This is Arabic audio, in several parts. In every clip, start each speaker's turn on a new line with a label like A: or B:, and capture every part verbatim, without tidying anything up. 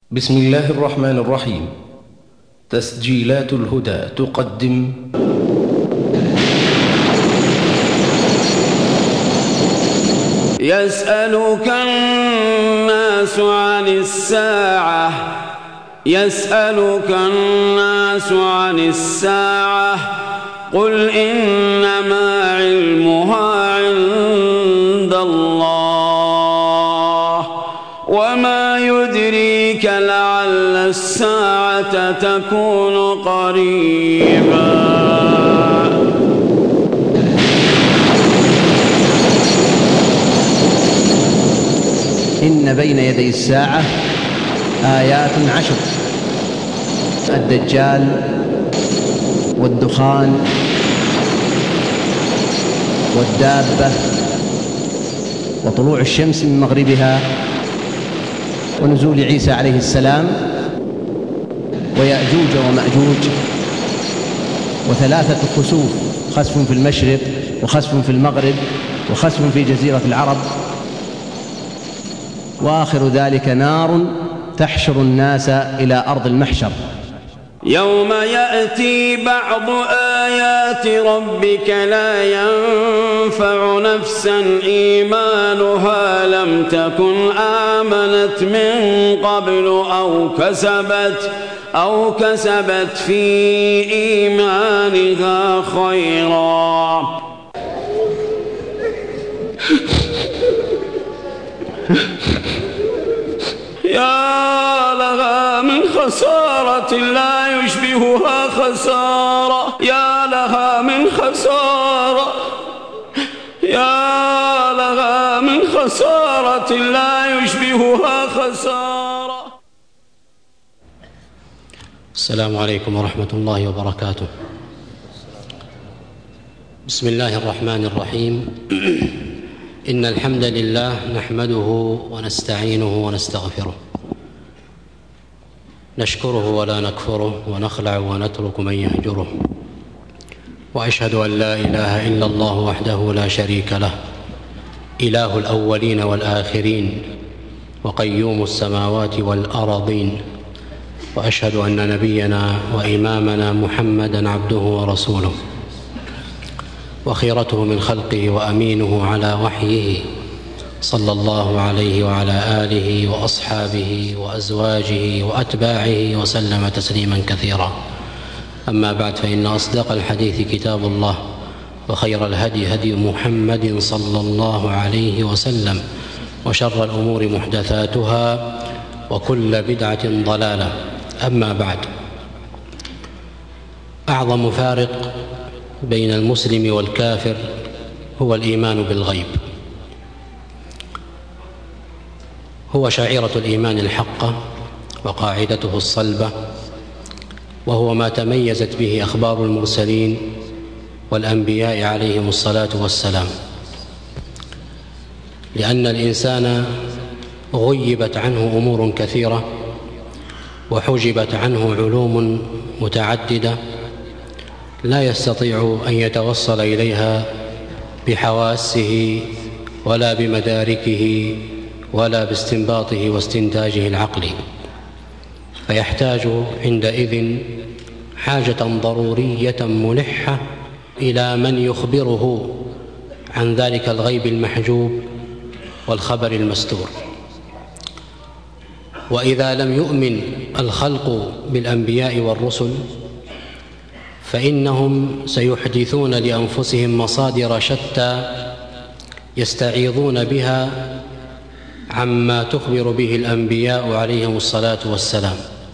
A: بسم الله الرحمن الرحيم. تسجيلات الهدى تقدم
B: يسألك الناس عن الساعة يسألك الناس عن الساعة قل إنما علمها عند الله وما يدريك لعل الساعة تكون قريبا.
C: إن بين يدي الساعة آيات عشر: الدجال والدخان والدابة وطلوع الشمس من مغربها ونزول عيسى عليه السلام ويأجوج ومأجوج وثلاثة خسوف: خسف في المشرق وخسف في المغرب وخسف في جزيرة العرب، وآخر ذلك نار تحشر الناس إلى أرض المحشر.
B: يوم يأتي بعض آيات ربك لا ينفع نفسا إيمانها لم تكن آمنت من قبل أو كسبت أو كسبت في إيمانها خيرا. يا لها من خسارة لا يشبهها خسارة، يا لها من خسارة، يا لها من خسارة لا يشبهها خسارة.
D: السلام عليكم ورحمة الله وبركاته. بسم الله الرحمن الرحيم. إن الحمد لله نحمده ونستعينه ونستغفره، نشكره ولا نكفره، ونخلع ونترك من يهجره، وأشهد أن لا إله إلا الله وحده لا شريك له، إله الأولين والآخرين وقيوم السماوات والأراضين، وأشهد أن نبينا وإمامنا محمدًا عبده ورسوله وخيرته من خلقه وأمينه على وحيه، صلى الله عليه وعلى آله وأصحابه وأزواجه وأتباعه وسلم تسليما كثيرا. أما بعد، فإن أصدق الحديث كتاب الله، وخير الهدي هدي محمد صلى الله عليه وسلم، وشر الأمور محدثاتها، وكل بدعة ضلالة. أما بعد، أعظم فارق بين المسلم والكافر هو الإيمان بالغيب، هو شعيرة الإيمان الحقة وقاعدته الصلبة، وهو ما تميزت به أخبار المرسلين والأنبياء عليهم الصلاة والسلام، لأن الإنسان غيبت عنه أمور كثيرة وحجبت عنه علوم متعددة لا يستطيع أن يتوصل إليها بحواسه ولا بمداركه ولا باستنباطه واستنتاجه العقلي، فيحتاج عندئذ حاجة ضرورية ملحة إلى من يخبره عن ذلك الغيب المحجوب والخبر المستور. وإذا لم يؤمن الخلق بالأنبياء والرسل فإنهم سيحدثون لأنفسهم مصادر شتى يستعيضون بها عما تخبر به الأنبياء عليهم الصلاة والسلام،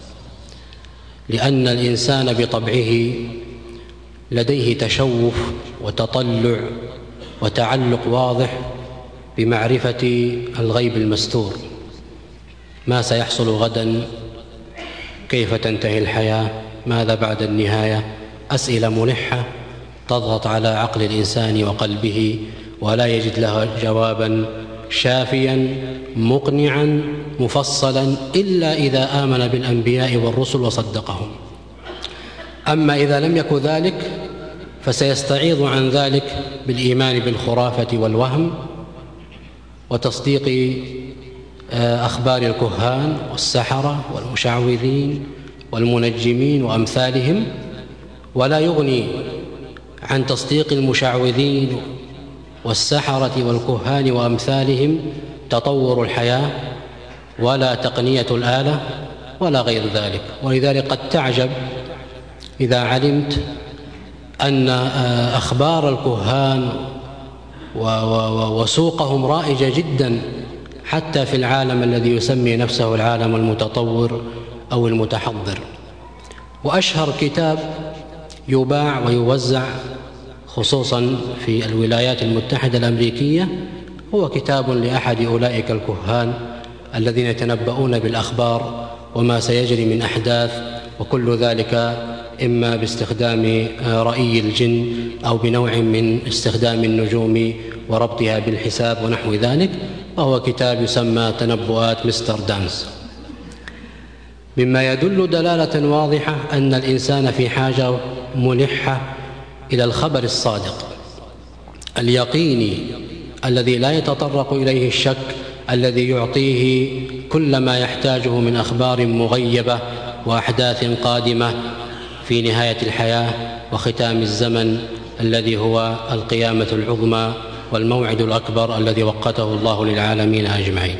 D: لأن الإنسان بطبعه لديه تشوف وتطلع وتعلق واضح بمعرفة الغيب المستور، ما سيحصل غدا، كيف تنتهي الحياة، ماذا بعد النهاية، أسئلة ملحة تضغط على عقل الإنسان وقلبه ولا يجد لها جوابا شافيا مقنعا مفصلا إلا إذا آمن بالأنبياء والرسل وصدقهم. أما إذا لم يكن ذلك فسيستعيض عن ذلك بالإيمان بالخرافة والوهم وتصديق أخبار الكهان والسحرة والمشعوذين والمنجمين وأمثالهم، ولا يغني عن تصديق المشعوذين والسحرة والكهان وأمثالهم تطور الحياة ولا تقنية الآلة ولا غير ذلك. ولذلك قد تعجب إذا علمت أن أخبار الكهان وسوقهم رائجة جدا حتى في العالم الذي يسمي نفسه العالم المتطور أو المتحضر. وأشهر كتاب يباع ويوزع خصوصا في الولايات المتحدة الأمريكية هو كتاب لأحد أولئك الكهان الذين يتنبؤون بالأخبار وما سيجري من أحداث، وكل ذلك إما باستخدام رأي الجن أو بنوع من استخدام النجوم وربطها بالحساب ونحو ذلك، وهو كتاب يسمى تنبؤات مستر دانس، مما يدل دلالة واضحة أن الإنسان في حاجة ملحة إلى الخبر الصادق اليقيني الذي لا يتطرق إليه الشك، الذي يعطيه كل ما يحتاجه من أخبار مغيبة وأحداث قادمة في نهاية الحياة وختام الزمن الذي هو القيامة العظمى والموعد الأكبر الذي وقته الله للعالمين أجمعين.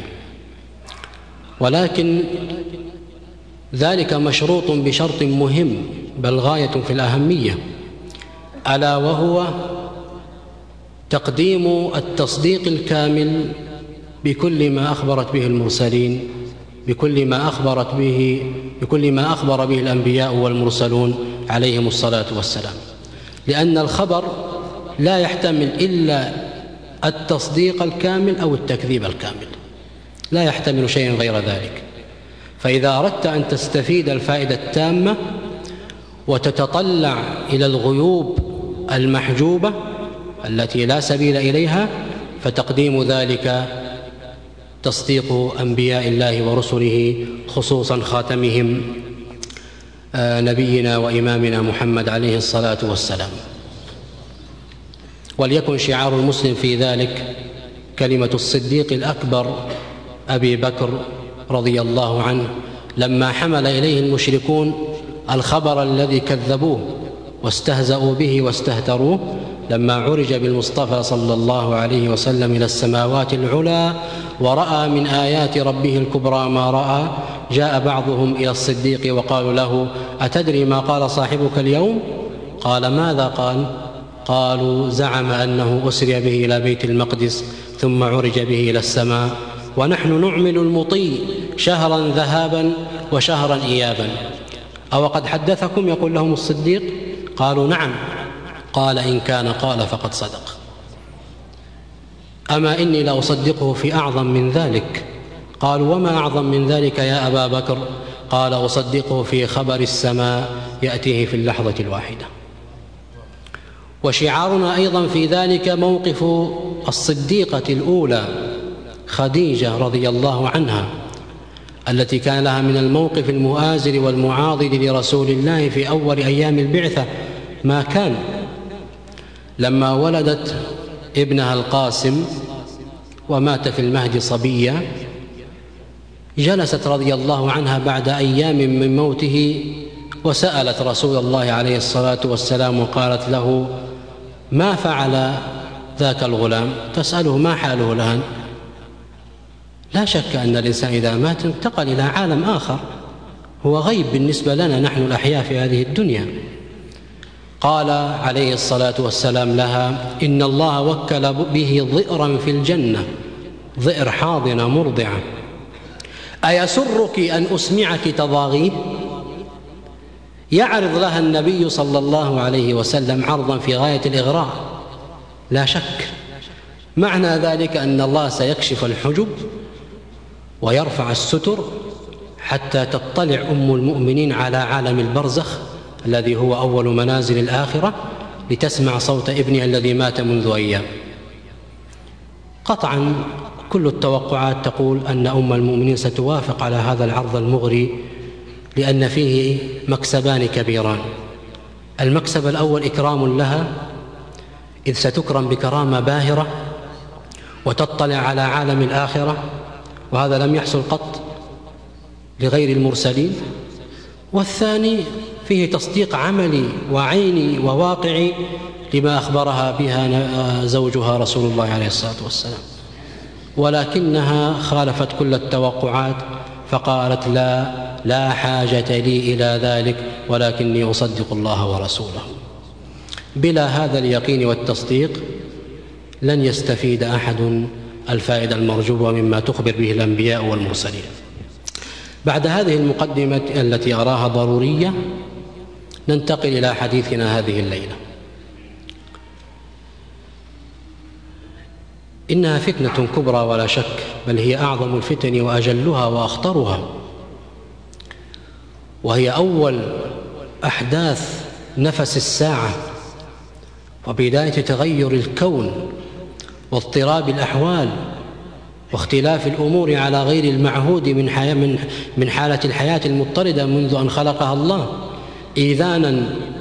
D: ولكن ذلك مشروط بشرط مهم بل غاية في الأهمية، ألا وهو تقديم التصديق الكامل بكل ما أخبرت به المرسلين، بكل ما أخبرت به بكل ما أخبر به الأنبياء والمرسلون عليهم الصلاة والسلام، لأن الخبر لا يحتمل إلا التصديق الكامل أو التكذيب الكامل، لا يحتمل شيء غير ذلك. فإذا أردت أن تستفيد الفائدة التامة وتتطلع إلى الغيوب المحجوبة التي لا سبيل إليها، فتقديم ذلك تصديق أنبياء الله ورسله، خصوصا خاتمهم نبينا وإمامنا محمد عليه الصلاة والسلام. وليكن شعار المسلم في ذلك كلمة الصديق الأكبر أبي بكر رضي الله عنه، لما حمل إليه المشركون الخبر الذي كذبوه واستهزأوا به واستهتروه، لما عرج بالمصطفى صلى الله عليه وسلم إلى السماوات العلى ورأى من آيات ربه الكبرى ما رأى، جاء بعضهم إلى الصديق وقالوا له: أتدري ما قال صاحبك اليوم؟ قال: ماذا قال؟ قالوا: زعم أنه أسري به إلى بيت المقدس ثم عرج به إلى السماء، ونحن نعمل المطيع شهرا ذهابا وشهرا إيابا، أو قد حدثكم؟ يقول لهم الصديق. قالوا: نعم. قال: إن كان قال فقد صدق. أما إني لأصدقه في أعظم من ذلك. قالوا: وما أعظم من ذلك يا أبا بكر؟ قال: أصدقه في خبر السماء يأتيه في اللحظة الواحدة. وشعارنا أيضا في ذلك موقف الصديقة الأولى خديجة رضي الله عنها، التي كان لها من الموقف المؤازر والمعاضد لرسول الله في أول أيام البعثة ما كان. لما ولدت ابنها القاسم ومات في المهد صبيا، جلست رضي الله عنها بعد أيام من موته وسألت رسول الله عليه الصلاة والسلام وقالت له: ما فعل ذاك الغلام؟ تسأله ما حاله الآن؟ لا شك أن الإنسان إذا مات انتقل إلى عالم آخر هو غيب بالنسبة لنا نحن الأحياء في هذه الدنيا. قال عليه الصلاة والسلام لها: إن الله وكل به ضئرا في الجنة، ضئر حاضنة مرضعة، أيسرك أن أسمعك تضاغيه؟ يعرض لها النبي صلى الله عليه وسلم عرضا في غاية الإغراء. لا شك معنى ذلك أن الله سيكشف الحجب ويرفع الستر حتى تطلع أم المؤمنين على عالم البرزخ الذي هو أول منازل الآخرة، لتسمع صوت ابنها الذي مات منذ أيام. قطعا كل التوقعات تقول أن أم المؤمنين ستوافق على هذا العرض المغري، لأن فيه مكسبان كبيران. المكسب الأول إكرام لها، إذ ستكرم بكرامة باهرة وتطلع على عالم الآخرة وهذا لم يحصل قط لغير المرسلين. والثاني فيه تصديق عملي وعيني وواقعي لما أخبرها بها زوجها رسول الله عليه الصلاة والسلام، ولكنها خالفت كل التوقعات فقالت لا لا حاجة لي إلى ذلك ولكني أصدق الله ورسوله. بلا هذا اليقين والتصديق لن يستفيد أحد الفائدة المرجوة مما تخبر به الأنبياء والمرسلين. بعد هذه المقدمة التي أراها ضرورية ننتقل إلى حديثنا هذه الليلة. إنها فتنة كبرى ولا شك، بل هي أعظم الفتن وأجلها وأخطرها، وهي أول أحداث نفس الساعة وبداية تغير الكون واضطراب الأحوال واختلاف الأمور على غير المعهود من حياة من من حالة الحياة المضطردة منذ أن خلقها الله، إيذانا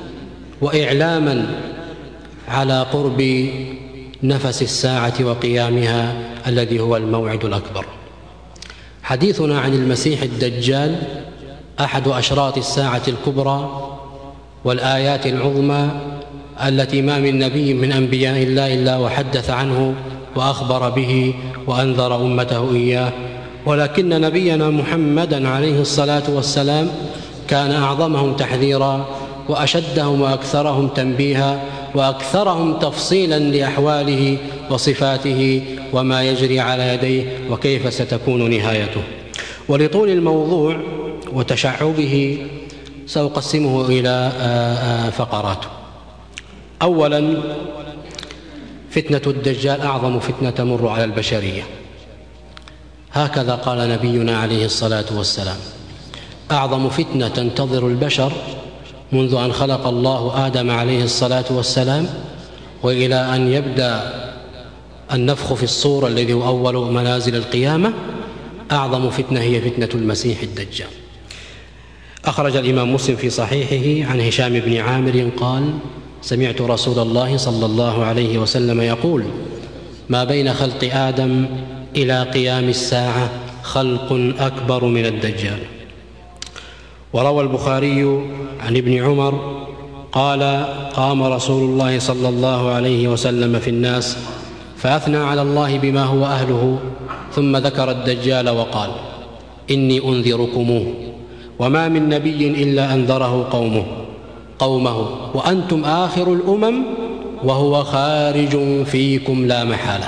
D: وإعلاما على قرب نفس الساعة وقيامها الذي هو الموعد الأكبر. حديثنا عن المسيح الدجال أحد أشراط الساعة الكبرى والآيات العظمى التي ما من نبي من أنبياء الله إلا وحدث عنه وأخبر به وأنذر أمته إياه، ولكن نبينا محمدا عليه الصلاة والسلام كان أعظمهم تحذيرا وأشدهم وأكثرهم تنبيها وأكثرهم تفصيلا لأحواله وصفاته وما يجري على يديه وكيف ستكون نهايته. ولطول الموضوع وتشعبه سأقسمه إلى فقرات. أولا، فتنة الدجال أعظم فتنة تمر على البشرية، هكذا قال نبينا عليه الصلاة والسلام: أعظم فتنة تنتظر البشر منذ أن خلق الله آدم عليه الصلاة والسلام وإلى أن يبدأ النفخ في الصور الذي هو أول منازل القيامة، أعظم فتنة هي فتنة المسيح الدجال. أخرج الإمام مسلم في صحيحه عن هشام بن عامر قال: سمعت رسول الله صلى الله عليه وسلم يقول: ما بين خلق آدم إلى قيام الساعة خلق أكبر من الدجال. وروى البخاري عن ابن عمر قال: قام رسول الله صلى الله عليه وسلم في الناس فأثنى على الله بما هو أهله، ثم ذكر الدجال وقال: إني أنذركموه، وما من نبي إلا أنذره قومه قومه وأنتم آخر الأمم وهو خارج فيكم لا محالة.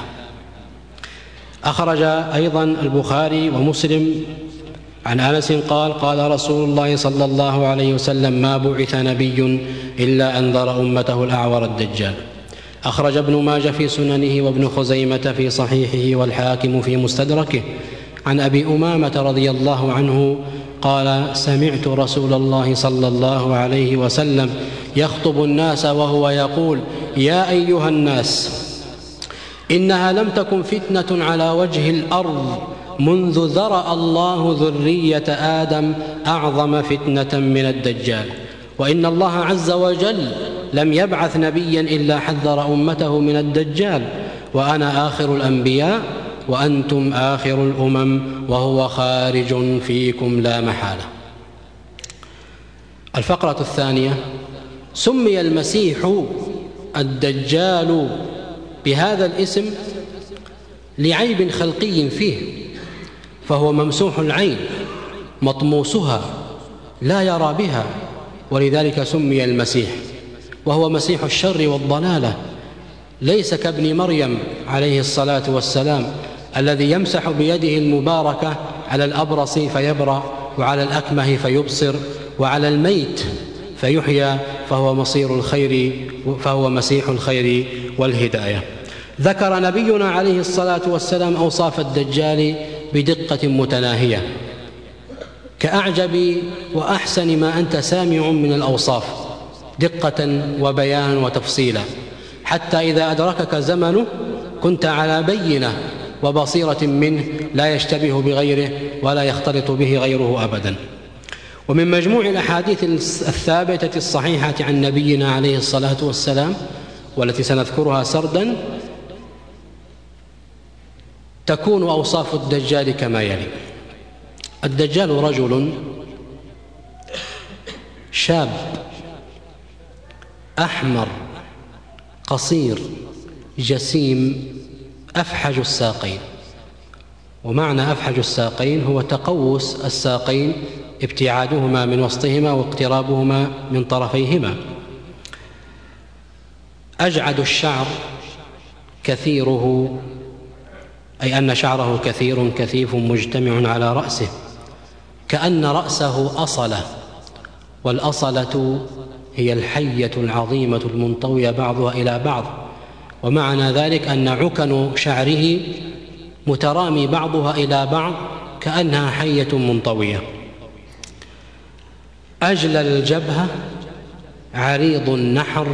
D: أخرج أيضا البخاري ومسلم عن أنس قال: قال رسول الله صلى الله عليه وسلم: ما بعث نبي إلا أنذر أمته الأعور الدجال. أخرج ابن ماجه في سننه وابن خزيمة في صحيحه والحاكم في مستدركه عن أبي أمامة رضي الله عنه قال: سمعت رسول الله صلى الله عليه وسلم يخطب الناس وهو يقول: يا أيها الناس، إنها لم تكن فتنة على وجه الأرض منذ ذرأ الله ذرية آدم أعظم فتنة من الدجال، وإن الله عز وجل لم يبعث نبيا إلا حذر أمته من الدجال، وأنا آخر الأنبياء وأنتم آخر الأمم وهو خارج فيكم لا محالة. الفقرة الثانية: سمي المسيح الدجال بهذا الاسم لعيب خلقي فيه، فهو ممسوح العين مطموسها لا يرى بها، ولذلك سمي المسيح، وهو مسيح الشر والضلالة، ليس كابن مريم عليه الصلاة والسلام الذي يمسح بيده المباركة على الأبرص فيبرأ وعلى الأكمه فيبصر وعلى الميت فيحيى، فهو مصير الخير فهو مسيح الخير والهداية. ذكر نبينا عليه الصلاة والسلام أوصاف الدجال بدقة متناهية كأعجب وأحسن ما أنت سامع من الأوصاف، دقة وبيان وتفصيلا، حتى إذا أدركك زمنه كنت على بينة وبصيرة منه لا يشتبه بغيره ولا يختلط به غيره أبدا. ومن مجموع الأحاديث الثابتة الصحيحة عن نبينا عليه الصلاة والسلام والتي سنذكرها سردا: تكون أوصاف الدجال كما يلي: الدجال رجل شاب أحمر قصير جسيم أفحج الساقين. ومعنى أفحج الساقين هو تقوس الساقين، ابتعادهما من وسطهما واقترابهما من طرفيهما. أجعد الشعر كثيره، أي أن شعره كثير كثيف مجتمع على رأسه، كأن رأسه أصلة، والأصلة هي الحية العظيمة المنطوية بعضها إلى بعض، ومعنى ذلك أن عكن شعره مترامي بعضها إلى بعض كأنها حية منطوية. أجل الجبهة عريض النحر،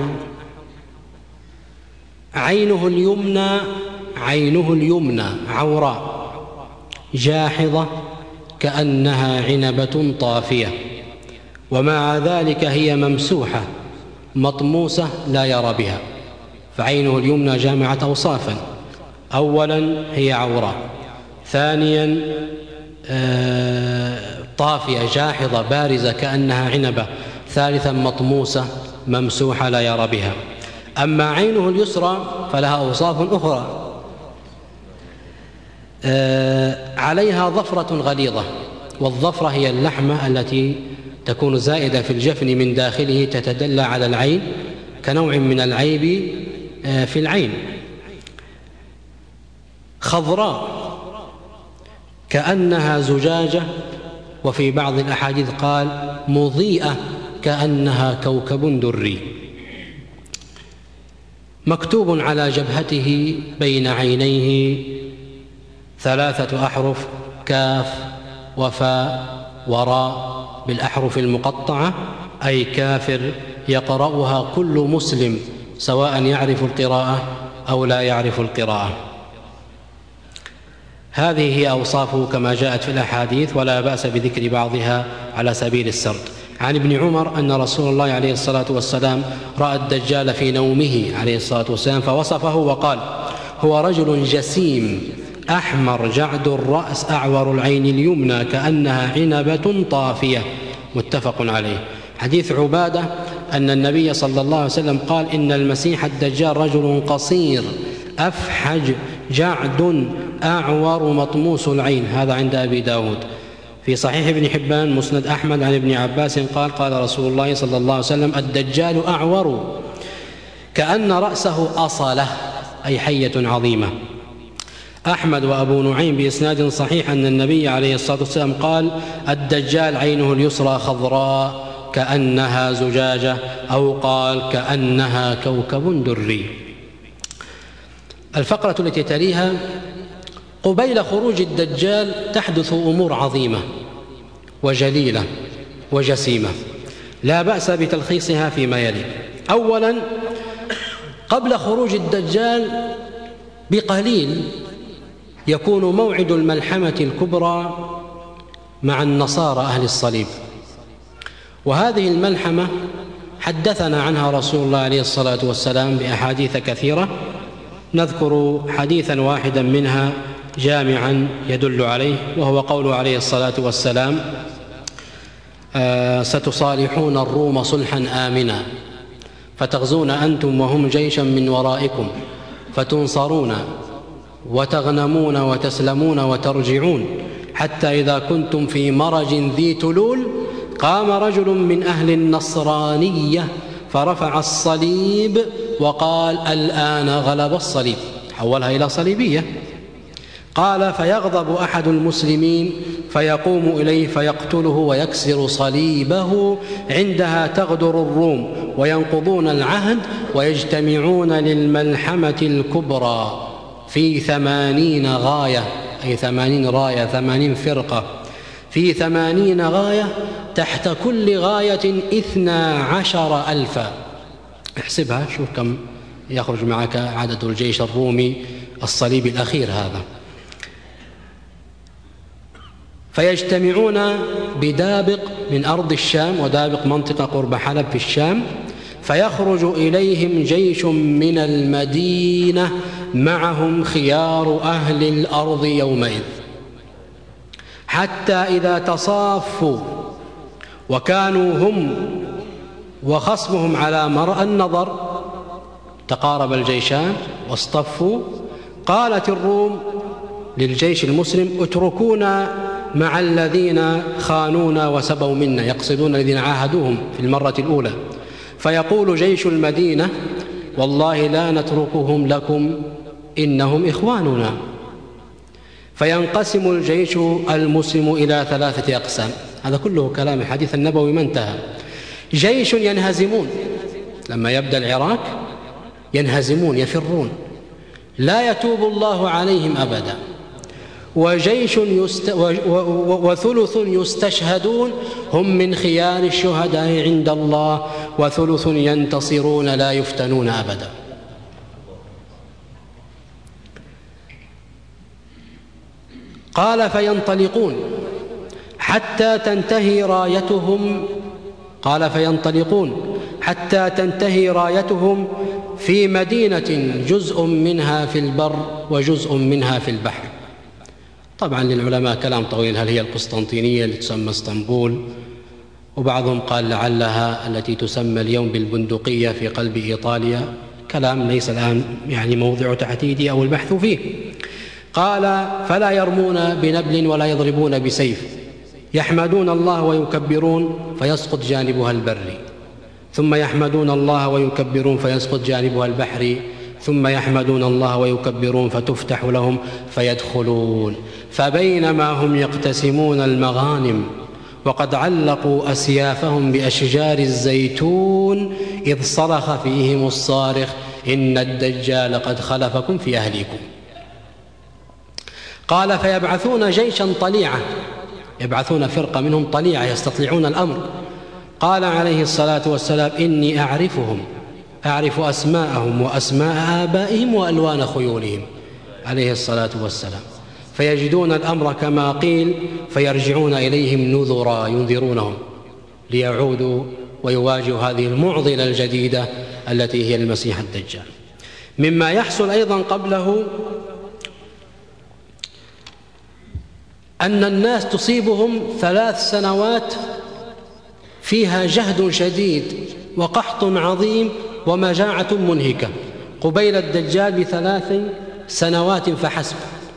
D: عينه اليمنى عينه اليمنى عوراء جاحظة كأنها عنبة طافية، ومع ذلك هي ممسوحة مطموسة لا يرى بها. فعينه اليمنى جامعة أوصافا: أولا هي عوراء، ثانيا طافية جاحظة بارزة كأنها عنبة، ثالثا مطموسة ممسوحة لا يرى بها. أما عينه اليسرى فلها أوصاف أخرى، عليها ظفرة غليظة، والظفرة هي اللحمة التي تكون زائدة في الجفن من داخله تتدلى على العين كنوع من العيب في العين. خضراء كأنها زجاجة، وفي بعض الأحاديث قال مضيئة كأنها كوكب دري. مكتوب على جبهته بين عينيه ثلاثة أحرف: كاف وفاء وراء بالأحرف المقطعة، أي كافر، يقرأها كل مسلم سواء يعرف القراءة أو لا يعرف القراءة. هذه هي أوصافه كما جاءت في الأحاديث، ولا بأس بذكر بعضها على سبيل السرد. عن ابن عمر أن رسول الله عليه الصلاة والسلام رأى الدجال في نومه عليه الصلاة والسلام فوصفه وقال: هو رجل جسيم أحمر جعد الرأس أعور العين اليمنى كأنها عنبة طافية، متفق عليه. حديث عبادة أن النبي صلى الله عليه وسلم قال: إن المسيح الدجال رجل قصير أفحج جعد أعور مطموس العين. هذا عند أبي داود. في صحيح ابن حبان مسند أحمد عن ابن عباس قال: قال رسول الله صلى الله عليه وسلم: الدجال أعور كأن رأسه أصلة، أي حية عظيمة. أحمد وأبو نعيم بإسناد صحيح أن النبي عليه الصلاة والسلام قال: الدجال عينه اليسرى خضراء كأنها زجاجة، أو قال كأنها كوكب دري. الفقرة التي تليها: قبيل خروج الدجال تحدث أمور عظيمة وجليلة وجسيمة، لا بأس بتلخيصها فيما يلي. أولا، قبل خروج الدجال بقليل يكون موعد الملحمة الكبرى مع النصارى أهل الصليب، وهذه الملحمة حدثنا عنها رسول الله عليه الصلاة والسلام بأحاديث كثيرة، نذكر حديثا واحدا منها جامعا يدل عليه، وهو قوله عليه الصلاة والسلام: آه ستصالحون الروم صلحا آمنا، فتغزون أنتم وهم جيشا من ورائكم، فتنصرون وتغنمون وتسلمون وترجعون، حتى إذا كنتم في مرج ذي تلول قام رجل من أهل النصرانية فرفع الصليب وقال: الآن غلب الصليب، حولها إلى صليبية. قال: فيغضب أحد المسلمين فيقوم إليه فيقتله ويكسر صليبه، عندها تغدر الروم وينقضون العهد ويجتمعون للملحمة الكبرى في ثمانين غاية، أي ثمانين راية، ثمانين فرقة، في ثمانين غاية، تحت كل غاية إثنا عشر ألفا. احسبها، شوف كم يخرج معك عدد الجيش الرومي الصليبي الأخير هذا. فيجتمعون بدابق من أرض الشام، ودابق منطقة قرب حلب في الشام، فيخرج إليهم جيش من المدينة معهم خيار أهل الأرض يومئذ، حتى إذا تصافوا وكانوا هم وخصمهم على مرأى النظر تقارب الجيشان واصطفوا، قالت الروم للجيش المسلم: اتركونا مع الذين خانونا وسبوا منا، يقصدون الذين عاهدوهم في المرة الأولى. فيقول جيش المدينة: والله لا نتركهم لكم إنهم إخواننا. فينقسم الجيش المسلم إلى ثلاثة أقسام. هذا كله كلام الحديث النبوي ما انتهى. جيش ينهزمون لما يبدأ العراك، ينهزمون يفرون لا يتوب الله عليهم أبدا. وجيش يست... و... و... وثلث يستشهدون، هم من خيار الشهداء عند الله، وثلث ينتصرون لا يفتنون أبدا. قال: فينطلقون حتى تنتهي رايتهم قال فينطلقون حتى تنتهي رايتهم في مدينة جزء منها في البر وجزء منها في البحر. طبعا للعلماء كلام طويل، هل هي القسطنطينية اللي تسمى اسطنبول، وبعضهم قال لعلها التي تسمى اليوم بالبندقية في قلب إيطاليا، كلام ليس الآن يعني موضع تحديده أو البحث فيه. قال: فلا يرمون بنبل ولا يضربون بسيف، يحمدون الله ويكبرون فيسقط جانبها البري، ثم يحمدون الله ويكبرون فيسقط جانبها البحري، ثم يحمدون الله ويكبرون فتفتح لهم فيدخلون. فبينما هم يقتسمون المغانم وقد علقوا أسيافهم بأشجار الزيتون إذ صرخ فيهم الصارخ: إن الدجال قد خلفكم في أهليكم. قال: فيبعثون جيشا طليعا، يبعثون فرقة منهم طليعة يستطيعون الأمر. قال عليه الصلاة والسلام: إني أعرفهم، أعرف أسماءهم وأسماء آبائهم وألوان خيولهم عليه الصلاة والسلام. فيجدون الأمر كما قيل، فيرجعون إليهم نذرا ينذرونهم ليعودوا ويواجهوا هذه المعضلة الجديدة التي هي المسيح الدجال. مما يحصل أيضا قبله أن الناس تصيبهم ثلاث سنوات فيها جهد شديد وقحط عظيم ومجاعة منهكة، قبيل الدجال بثلاث سنوات فحسب.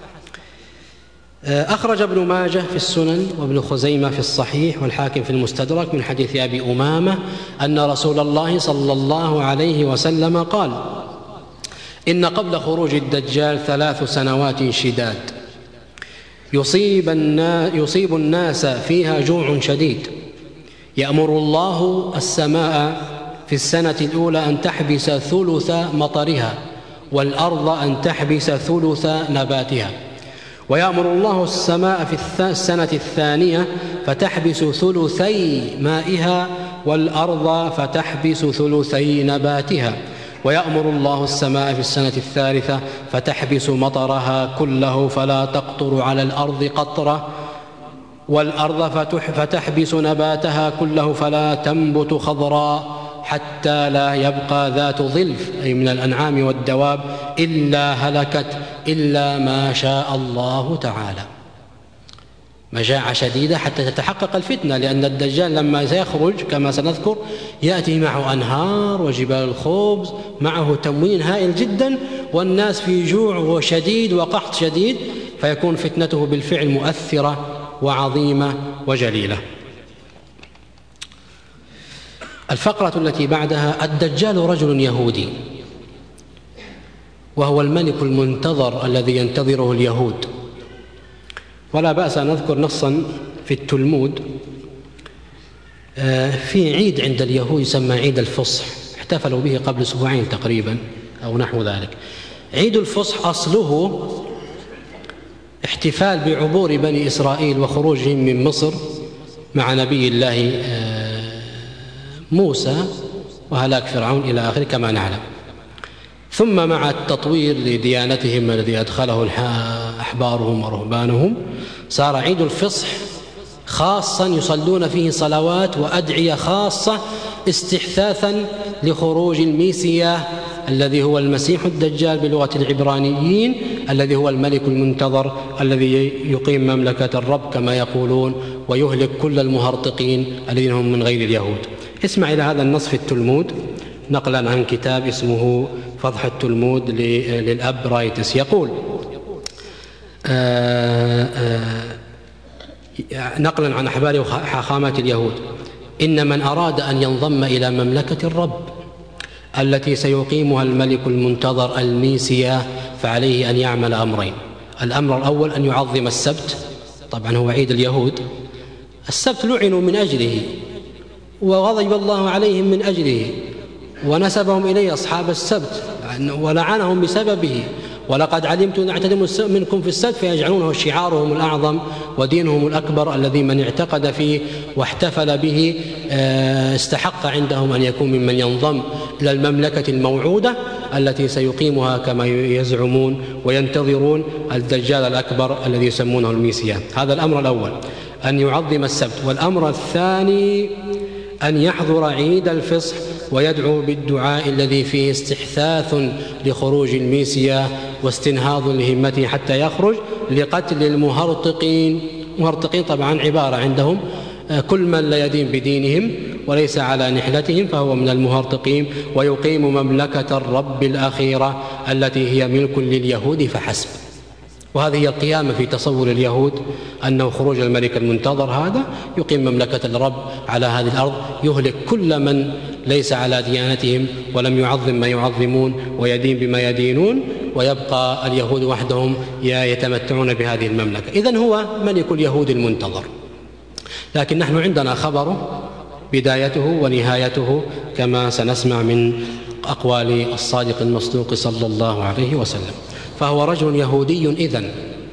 D: أخرج ابن ماجه في السنن وابن خزيمة في الصحيح والحاكم في المستدرك من حديث أبي أمامة أن رسول الله صلى الله عليه وسلم قال: إن قبل خروج الدجال ثلاث سنوات شداد يصيب الناس, يصيب الناس فيها جوع شديد، يأمر الله السماء في السنة الأولى أن تحبس ثلث مطرها، والأرض أن تحبس ثلث نباتها، ويأمر الله السماء في السنة الثانية فتحبس ثلثي مائها، والأرض فتحبس ثلثي نباتها، ويأمر الله السماء في السنة الثالثة فتحبس مطرها كله فلا تقطر على الأرض قطرة، والأرض فتحبس نباتها كله فلا تنبت خضراء حتى لا يبقى ذات ظلف، أي من الأنعام والدواب، إلا هلكت إلا ما شاء الله تعالى. مجاعة شديدة حتى تتحقق الفتنة، لأن الدجال لما سيخرج كما سنذكر يأتي معه أنهار وجبال الخبز، معه تموين هائل جدا، والناس في جوع شديد وقحط شديد، فيكون فتنته بالفعل مؤثرة وعظيمة وجليلة. الفقرة التي بعدها: الدجال رجل يهودي، وهو الملك المنتظر الذي ينتظره اليهود. ولا بأس أن نذكر نصا في التلمود في عيد عند اليهود يسمى عيد الفصح، احتفلوا به قبل أسبوعين تقريبا أو نحو ذلك. عيد الفصح أصله احتفال بعبور بني إسرائيل وخروجهم من مصر مع نبي الله موسى وهلاك فرعون إلى آخره كما نعلم. ثم مع التطوير لديانتهم الذي أدخله أحبارهم ورهبانهم صار عيد الفصح خاصا يصلون فيه صلوات وأدعية خاصة استحثاثا لخروج الميسيا الذي هو المسيح الدجال بلغة العبرانيين، الذي هو الملك المنتظر الذي يقيم مملكة الرب كما يقولون ويهلك كل المهرطقين الذين هم من غير اليهود. اسمع إلى هذا النص في التلمود نقلا عن كتاب اسمه فضح التلمود للأب رايتس، يقول آآ آآ نقلا عن أحبار وحاخامات اليهود: إن من أراد أن ينضم إلى مملكة الرب التي سيقيمها الملك المنتظر الميسيا فعليه أن يعمل أمرين. الأمر الأول أن يعظم السبت، طبعا هو عيد اليهود، السبت لعنوا من أجله وغضب الله عليهم من أجله ونسبهم إليه أصحاب السبت ولعنهم بسببه، ولقد علمت أن أعتدم منكم في السبت فيجعلونه شعارهم الأعظم ودينهم الأكبر الذي من اعتقد فيه واحتفل به استحق عندهم أن يكون ممن ينضم إلى المملكة الموعودة التي سيقيمها كما يزعمون وينتظرون الدجال الأكبر الذي يسمونه الميسيا. هذا الأمر الأول، أن يعظم السبت. والأمر الثاني أن يحضر عيد الفصح ويدعو بالدعاء الذي فيه استحثاث لخروج الميسيا واستنهاض لهمته حتى يخرج لقتل المهرطقين. مهرطقين طبعا عبارة عندهم كل من لا يدين بدينهم وليس على نحلتهم فهو من المهرطقين، ويقيم مملكة الرب الأخيرة التي هي ملك لليهود فحسب. وهذه هي القيامة في تصور اليهود، أنه خروج الملك المنتظر هذا يقيم مملكة الرب على هذه الأرض، يهلك كل من ليس على ديانتهم ولم يعظم ما يعظمون ويدين بما يدينون، ويبقى اليهود وحدهم يتمتعون بهذه المملكة. إذن هو ملك اليهود المنتظر، لكن نحن عندنا خبره بدايته ونهايته كما سنسمع من أقوال الصادق المصدوق صلى الله عليه وسلم. فهو رجل يهودي إذن.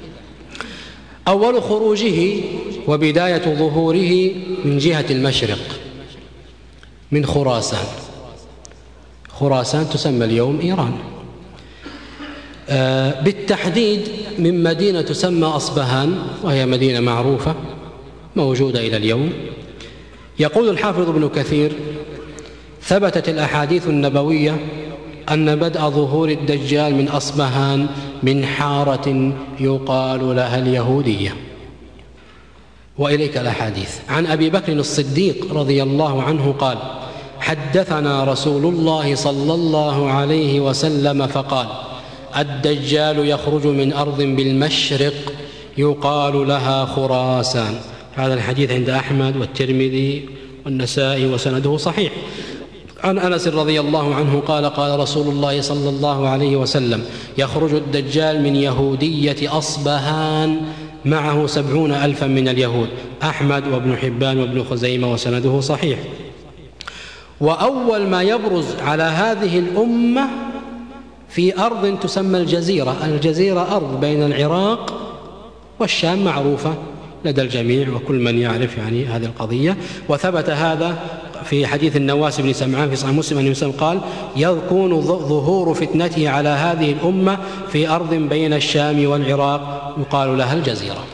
D: أول خروجه وبداية ظهوره من جهة المشرق من خراسان. خراسان تسمى اليوم إيران، آه بالتحديد من مدينة تسمى أصبهان، وهي مدينة معروفة موجودة إلى اليوم. يقول الحافظ ابن كثير: ثبتت الأحاديث النبوية أن بدء ظهور الدجال من أصبهان من حارة يقال لها اليهودية. وإليك الأحاديث. عن أبي بكر الصديق رضي الله عنه قال: حدثنا رسول الله صلى الله عليه وسلم فقال: الدجال يخرج من أرض بالمشرق يقال لها خراسان. هذا الحديث عند أحمد والترمذي والنسائي وسنده صحيح. عن أنس رضي الله عنه قال: قال رسول الله صلى الله عليه وسلم: يخرج الدجال من يهودية أصبهان معه سبعون ألفا من اليهود. أحمد وابن حبان وابن خزيمة وسنده صحيح. وأول ما يبرز على هذه الأمة في أرض تسمى الجزيرة. الجزيرة أرض بين العراق والشام معروفة لدى الجميع وكل من يعرف يعني هذه القضية. وثبت هذا في حديث النواس بن سمعان في صحيح مسلم أن مسلم قال: يكون ظهور فتنته على هذه الأمة في أرض بين الشام والعراق يقال لها الجزيرة.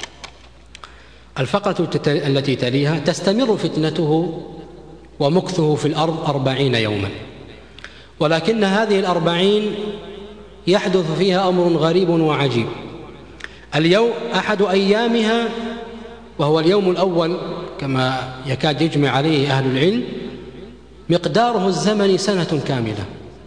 D: الفقرة التي تليها: تستمر فتنته ومكثه في الأرض أربعين يوما، ولكن هذه الأربعين يحدث فيها أمر غريب وعجيب. اليوم أحد أيامها وهو اليوم الأول كما يكاد يجمع عليه أهل العلم، مقداره الزمني سنة كاملة،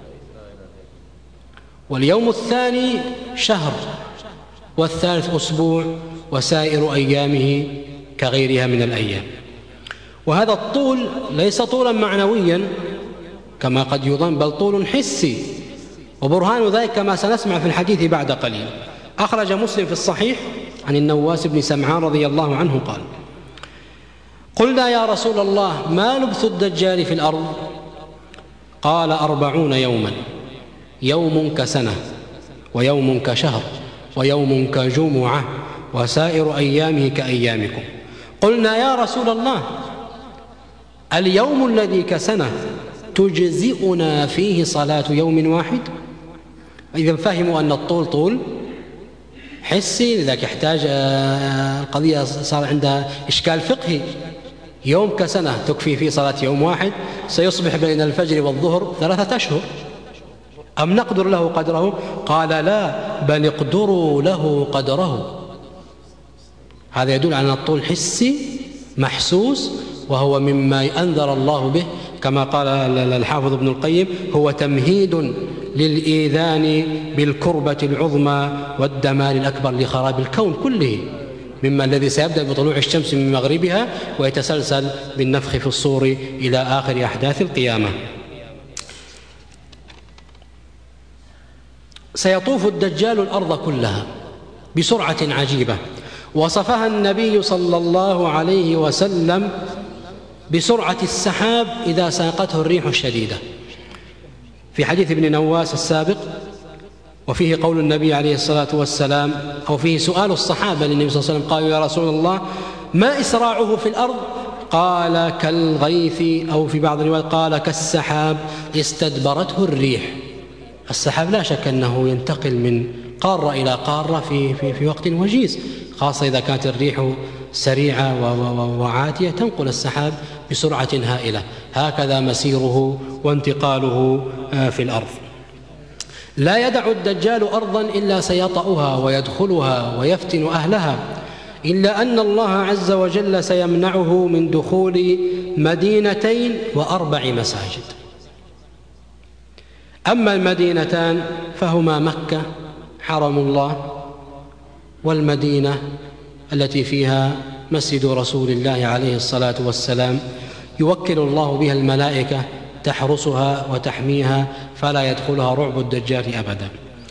D: واليوم الثاني شهر، والثالث أسبوع، وسائر أيامه كغيرها من الأيام. وهذا الطول ليس طولا معنويا كما قد يظن، بل طول حسي، وبرهان ذلك كما سنسمع في الحديث بعد قليل. أخرج مسلم في الصحيح عن النواس بن سمعان رضي الله عنه قال: قلنا يا رسول الله ما لبث الدجال في الأرض؟ قال: أربعون يوما، يوم كسنة، ويوم كشهر، ويوم كجمعة، وسائر أيامه كأيامكم. قلنا يا رسول الله اليوم الذي كسنة تجزئنا فيه صلاة يوم واحد؟ إذا فهموا أن الطول طول حسي، لذلك يحتاج القضية صار عندها إشكال فقهي. يوم كسنة تكفي فيه صلاة يوم واحد، سيصبح بين الفجر والظهر ثلاثة أشهر، أم نقدر له قدره؟ قال لا، بل اقدروا له قدره. هذا يدل على أن الطول حسي محسوس، وهو مما أنذر الله به كما قال الحافظ ابن القيم: هو تمهيد للإيذان بالكربة العظمى والدمار الأكبر لخراب الكون كله، مما الذي سيبدأ بطلوع الشمس من مغربها ويتسلسل بالنفخ في الصور إلى آخر أحداث القيامة. سيطوف الدجال الأرض كلها بسرعة عجيبة، وصفها النبي صلى الله عليه وسلم بسرعة السحاب إذا ساقته الريح الشديدة في حديث ابن نواس السابق، وفيه قول النبي عليه الصلاة والسلام، أو فيه سؤال الصحابة للنبي صلى الله عليه وسلم، قالوا: يا رسول الله، ما إسراعه في الأرض؟ قال: كالغيث، أو في بعض الروايات قال: كالسحاب استدبرته الريح. السحاب لا شك أنه ينتقل من قارة إلى قارة في, في, في وقت وجيز، خاصة إذا كانت الريح سريعة وعاتية تنقل السحاب بسرعة هائلة. هكذا مسيره وانتقاله في الأرض. لا يدع الدجال أرضا إلا سيطأها ويدخلها ويفتن أهلها، إلا أن الله عز وجل سيمنعه من دخول مدينتين وأربع مساجد. أما المدينتان فهما مكة حرم الله، والمدينة التي فيها مسجد رسول الله عليه الصلاة والسلام يوكل الله بها الملائكة تحرسها وتحميها فلا يدخلها رعب الدجال أبدا.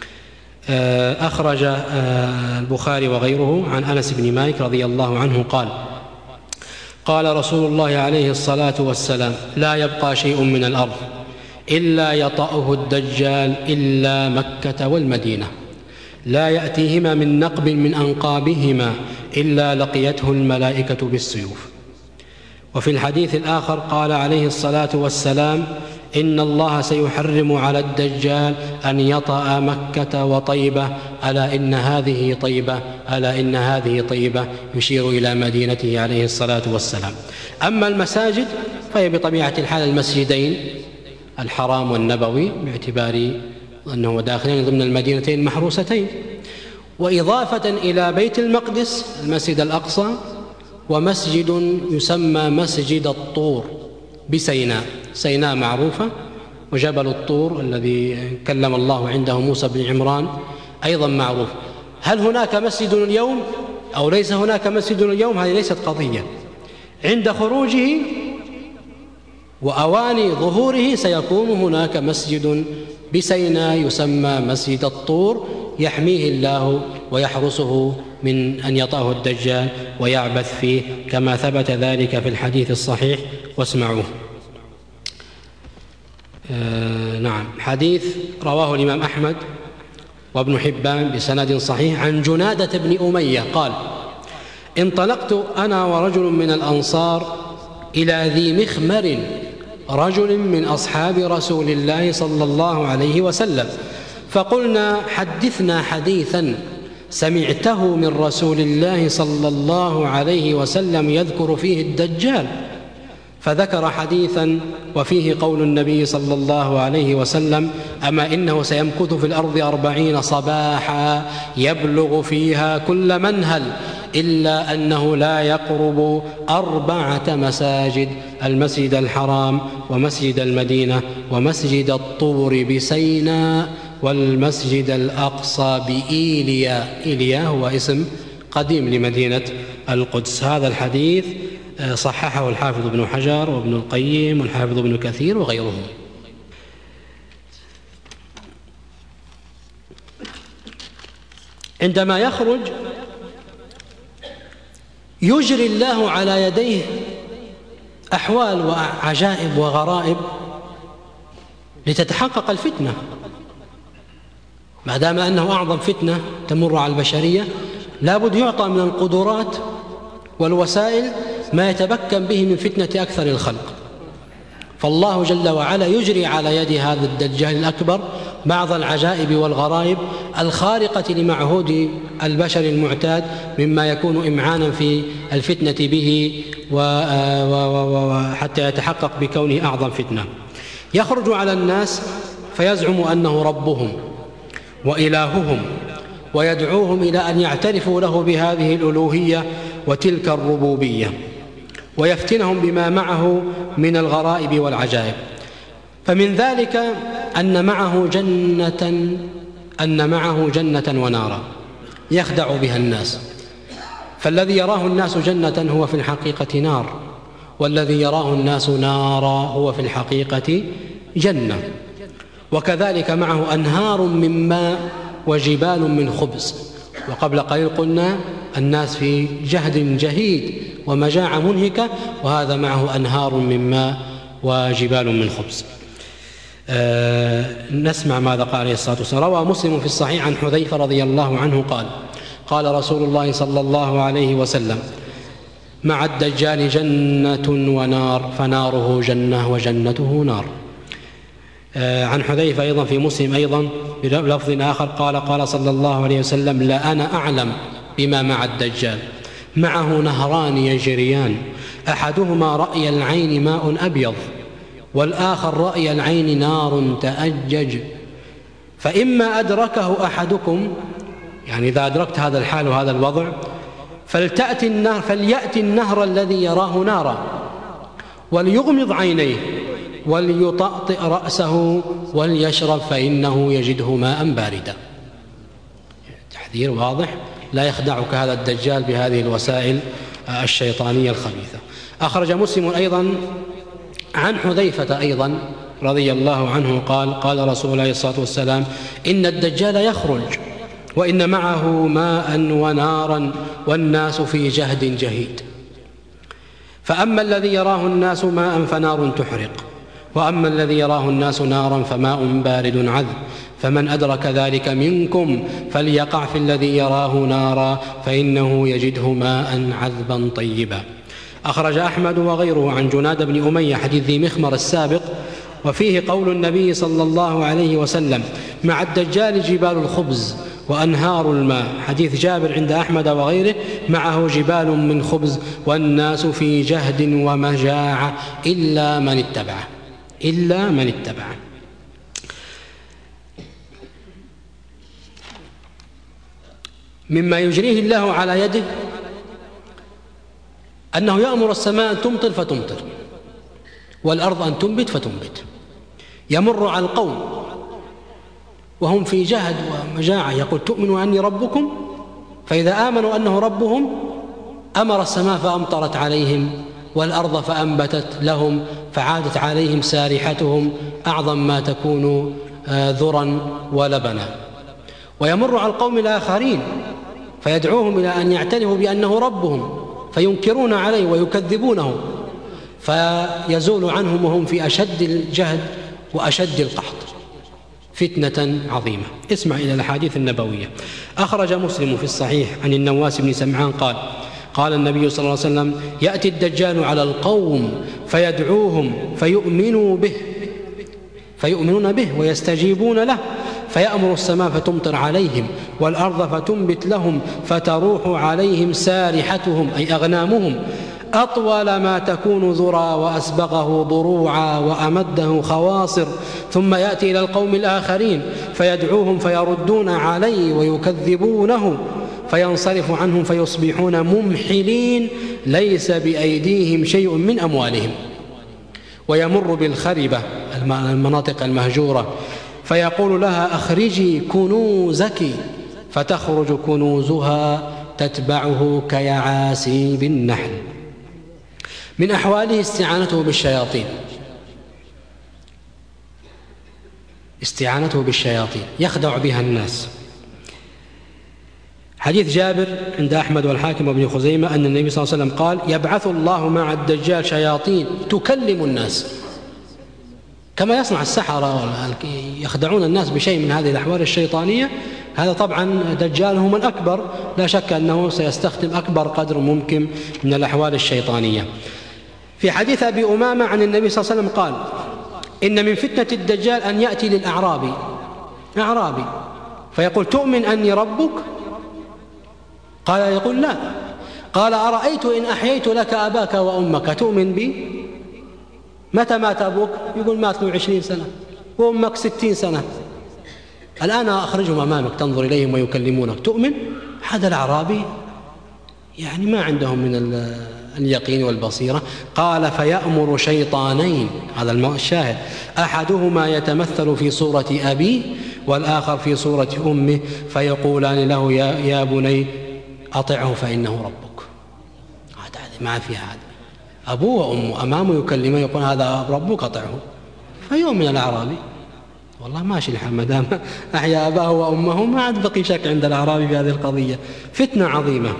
D: أخرج البخاري وغيره عن أنس بن مالك رضي الله عنه قال: قال رسول الله عليه الصلاة والسلام: لا يبقى شيء من الأرض إلا يطأه الدجال إلا مكة والمدينة، لا يأتيهما من نقب من أنقابهما إلا لقيته الملائكة بالسيوف. وفي الحديث الآخر قال عليه الصلاة والسلام: إن الله سيحرم على الدجال أن يطأ مكة وطيبة، ألا إن هذه طيبة، ألا إن هذه طيبة، يشير إلى مدينته عليه الصلاة والسلام. أما المساجد فهي بطبيعة الحال المسجدين الحرام والنبوي، باعتبار أنه داخلين ضمن المدينتين المحروستين، وإضافة إلى بيت المقدس المسجد الأقصى، ومسجد يسمى مسجد الطور بسيناء. سيناء معروفة، وجبل الطور الذي كلم الله عنده موسى بن عمران أيضا معروف. هل هناك مسجد اليوم أو ليس هناك مسجد اليوم؟ هذه ليست قضية. عند خروجه وأواني ظهوره سيكون هناك مسجد بسيناء يسمى مسجد الطور، يحميه الله ويحرسه من أن يطأه الدجال ويعبث فيه، كما ثبت ذلك في الحديث الصحيح، واسمعوه. آه نعم. حديث رواه الإمام أحمد وابن حبان بسند صحيح عن جنادة بن أمية قال: انطلقت أنا ورجل من الأنصار إلى ذي مخمر، رجل من أصحاب رسول الله صلى الله عليه وسلم، فقلنا: حدثنا حديثا سمعته من رسول الله صلى الله عليه وسلم يذكر فيه الدجال. فذكر حديثا وفيه قول النبي صلى الله عليه وسلم: أما إنه سيمكث في الأرض أربعين صباحا يبلغ فيها كل منهل، إلا أنه لا يقرب أربعة مساجد: المسجد الحرام، ومسجد المدينة، ومسجد الطور بسيناء، والمسجد الأقصى بإيليا. إيليا هو اسم قديم لمدينة القدس. هذا الحديث صححه الحافظ ابن حجر وابن القيم والحافظ ابن كثير وغيرهم. عندما يخرج يجري الله على يديه أحوال وعجائب وغرائب لتتحقق الفتنة، ما دام أنه أعظم فتنة تمر على البشرية لابد يعطى من القدرات والوسائل ما يتمكن به من فتنة أكثر الخلق. فالله جل وعلا يجري على يد هذا الدجال الأكبر بعض العجائب والغرائب الخارقة لمعهود البشر المعتاد، مما يكون إمعانا في الفتنة به وحتى يتحقق بكونه أعظم فتنة. يخرج على الناس فيزعم أنه ربهم وإلههم، ويدعوهم إلى أن يعترفوا له بهذه الألوهية وتلك الربوبية، ويفتنهم بما معه من الغرائب والعجائب. فمن ذلك أن معه جنة أن معه جنة ونارا يخدع بها الناس، فالذي يراه الناس جنة هو في الحقيقة نار، والذي يراه الناس نارا هو في الحقيقة جنة. وكذلك معه أنهار من ماء وجبال من خبز، وقبل قليل قلنا الناس في جهد جهيد ومجاعة منهكة، وهذا معه أنهار من ماء وجبال من خبز. أه نسمع ماذا قال عليه الصلاة والسلام. روى مسلم في الصحيح عن حذيفة رضي الله عنه قال: قال رسول الله صلى الله عليه وسلم: مع الدجال جنة ونار، فناره جنة وجنته نار. أه عن حذيفة أيضا في مسلم أيضا بلفظ آخر قال: قال صلى الله عليه وسلم: لا أنا أعلم بما مع الدجال، معه نهران يجريان، أحدهما رأي العين ماء أبيض، والآخر رأي العين نار تأجج، فإما أدركه أحدكم، يعني إذا أدركت هذا الحال وهذا الوضع، فلتأتي النهر فليأتي النهر الذي يراه نارا، وليغمض عينيه، وليطأطئ رأسه، وليشرب فإنه يجده ماء باردا. تحذير واضح، لا يخدعك هذا الدجال بهذه الوسائل الشيطانية الخبيثة. أخرج مسلم أيضا عن حذيفة أيضا رضي الله عنه قال: قال رسول الله صلى الله عليه وسلم: إن الدجال يخرج وإن معه ماء ونارا والناس في جهد جهيد، فأما الذي يراه الناس ماء فنار تحرق، وأما الذي يراه الناس نارا فماء بارد عذب، فمن أدرك ذلك منكم فليقع في الذي يراه نارا فإنه يجده ماء عذبا طيبا. أخرج أحمد وغيره عن جناد بن أمية حديث ذي مخمر السابق، وفيه قول النبي صلى الله عليه وسلم: مع الدجال جبال الخبز وأنهار الماء، حديث جابر عند أحمد وغيره: معه جبال من خبز والناس في جهد ومجاعة إلا من اتبعه إلا من اتبعه. مما يجريه الله على يده أنه يأمر السماء أن تمطر فتمطر، والأرض أن تنبت فتنبت. يمر على القوم وهم في جهد ومجاعة، يقول: تؤمنوا أني ربكم؟ فإذا آمنوا أنه ربهم أمر السماء فأمطرت عليهم، والأرض فأنبتت لهم، فعادت عليهم سارحتهم أعظم ما تكون ذرا ولبنا. ويمر على القوم الآخرين فيدعوهم إلى أن يعترفوا بأنه ربهم، فينكرون عليه ويكذبونه، فيزول عنهم وهم في أشد الجهد وأشد القحط، فتنة عظيمة. اسمع إلى الأحاديث النبوية. أخرج مسلم في الصحيح عن النواس بن سمعان قال: قال النبي صلى الله عليه وسلم: يأتي الدجال على القوم فيدعوهم فيؤمنوا به فيؤمنون به ويستجيبون له، فيأمر السماء فتمطر عليهم، والأرض فتنبت لهم، فتروح عليهم سارحتهم أي أغنامهم أطول ما تكون ذرى، وأسبغه ضروعا، وأمده خواصر، ثم يأتي إلى القوم الآخرين فيدعوهم فيردون عليه ويكذبونه، فينصرف عنهم فيصبحون ممحلين ليس بأيديهم شيء من أموالهم. ويمر بالخربة المناطق المهجورة فيقول لها: أخرجي كنوزك، فتخرج كنوزها تتبعه كيعاسيب النحل. من أحواله استعانته بالشياطين استعانته بالشياطين يخدع بها الناس. حديث جابر عند أحمد والحاكم وابن خزيمة أن النبي صلى الله عليه وسلم قال: يبعث الله مع الدجال شياطين تكلم الناس، كما يصنع السحرة يخدعون الناس بشيء من هذه الأحوال الشيطانية. هذا طبعا دجالهم الأكبر، لا شك أنه سيستخدم أكبر قدر ممكن من الأحوال الشيطانية. في حديث أبي أمامة عن النبي صلى الله عليه وسلم قال: إن من فتنة الدجال أن يأتي للأعرابي أعرابي فيقول: تؤمن أني ربك؟ قال: يقول: لا. قال: أرأيت إن أحييت لك أباك وأمك تؤمن بي؟ متى مات أبوك؟ يقول: مات له عشرين سنة.
C: وأمك ستين سنة، الآن أخرجهم أمامك تنظر إليهم ويكلمونك، تؤمن؟ هذا الأعرابي يعني ما عندهم من اليقين والبصيرة. قال فيأمر شيطانين، هذا الشاهد، أحدهما يتمثل في صورة أبيه والآخر في صورة أمه، فيقولان له يا, يا بني أطعه فإنه ربك. هذا ما في هذا، أبوه وأمه أمامه يكلمه يقول هذا ربك أطعه، فيوم من الأعرابي والله ماشي الحال ما دام أحيا أباه وأمه، ما عاد بقي شك عند الأعرابي بهذه القضية. فتنة عظيمة.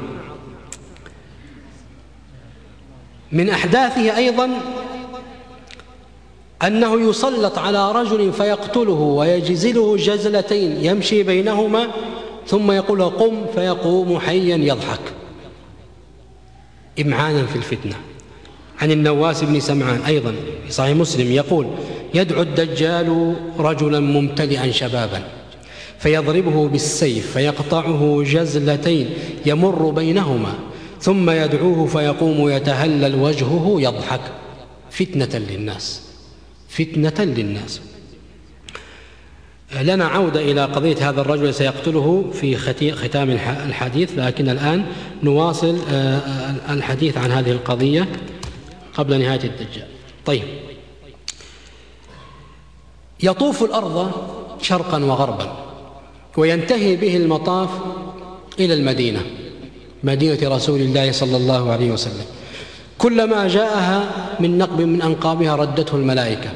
C: من أحداثه أيضا أنه يسلط على رجل فيقتله ويجزله جزلتين يمشي بينهما ثم يقول قم فيقوم حيا يضحك إمعانا في الفتنة. عن النواس بن سمعان أيضا في صحيح مسلم يقول يدعو الدجال رجلا ممتلئا شبابا فيضربه بالسيف فيقطعه جزلتين يمر بينهما ثم يدعوه فيقوم يتهلل وجهه يضحك فتنة للناس، فتنة للناس. لنا عودة إلى قضية هذا الرجل سيقتله في ختام الحديث، لكن الآن نواصل الحديث عن هذه القضية قبل نهاية الدجال. طيب، يطوف الأرض شرقا وغربا وينتهي به المطاف إلى المدينة، مدينة رسول الله صلى الله عليه وسلم. كلما جاءها من نقب من أنقابها ردته الملائكة،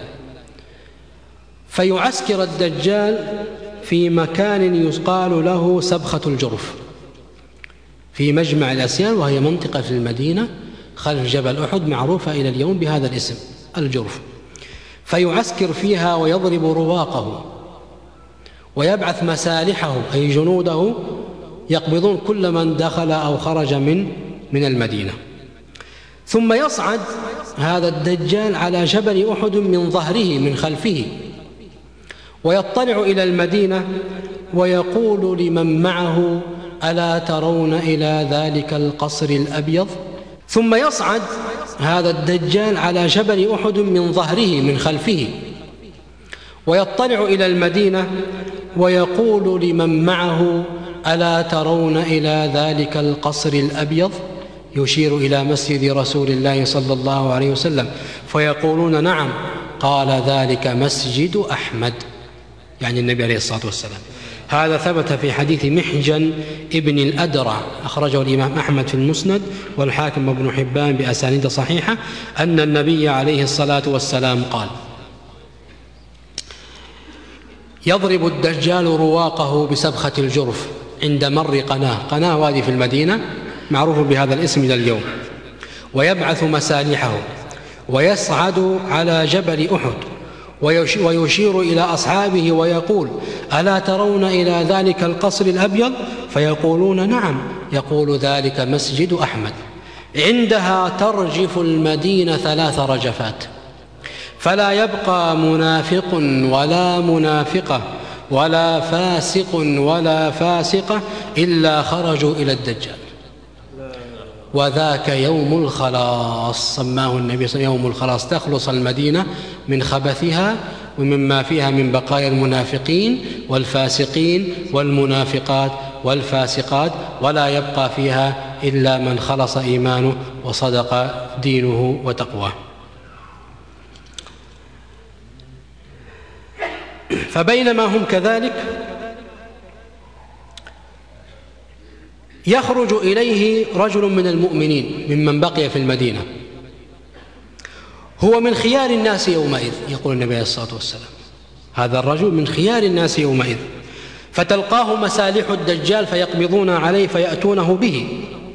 C: فيعسكر الدجال في مكان يقال له سبخة الجرف في مجمع الأسيان، وهي منطقة في المدينة خلف جبل أحد معروفة إلى اليوم بهذا الاسم الجرف. فيعسكر فيها ويضرب رواقه ويبعث مسالحه أي جنوده يقبضون كل من دخل أو خرج من من المدينة. ثم يصعد هذا الدجال على جبل أحد من ظهره من خلفه ويطلع إلى المدينة ويقول لمن معه ألا ترون إلى ذلك القصر الأبيض؟ ثم يصعد هذا الدجال على جبل أحد من ظهره من خلفه ويطلع إلى المدينة ويقول لمن معه ألا ترون إلى ذلك القصر الأبيض؟ يشير إلى مسجد رسول الله صلى الله عليه وسلم، فيقولون نعم. قال ذلك مسجد أحمد، يعني النبي عليه الصلاة والسلام. هذا ثبت في حديث محجن ابن الأدرع أخرجه الإمام أحمد في المسند والحاكم وابن حبان بأسانيد صحيحة أن النبي عليه الصلاة والسلام قال يضرب الدجال رواقه بسبخة الجرف عند مر قناة، قناة وادي في المدينة معروف بهذا الاسم إلى اليوم، ويبعث مسالحه ويصعد على جبل أحد ويشير إلى أصحابه ويقول ألا ترون إلى ذلك القصر الأبيض؟ فيقولون نعم. يقول ذلك مسجد أحمد. عندها ترجف المدينة ثلاث رجفات، فلا يبقى منافق ولا منافقة ولا فاسق ولا فاسقة إلا خرجوا إلى الدجال، وذاك يوم الخلاص، سماه النبي صلى الله عليه وسلم يوم الخلاص. تخلص المدينة من خبثها ومما فيها من بقايا المنافقين والفاسقين والمنافقات والفاسقات، ولا يبقى فيها إلا من خلص إيمانه وصدق دينه وتقواه. فبينما هم كذلك يخرج إليه رجل من المؤمنين ممن بقي في المدينة، هو من خيار الناس يومئذ، يقول النبي عليه الصلاة والسلام هذا الرجل من خيار الناس يومئذ. فتلقاه مسالح الدجال فيقبضون عليه فيأتونه به،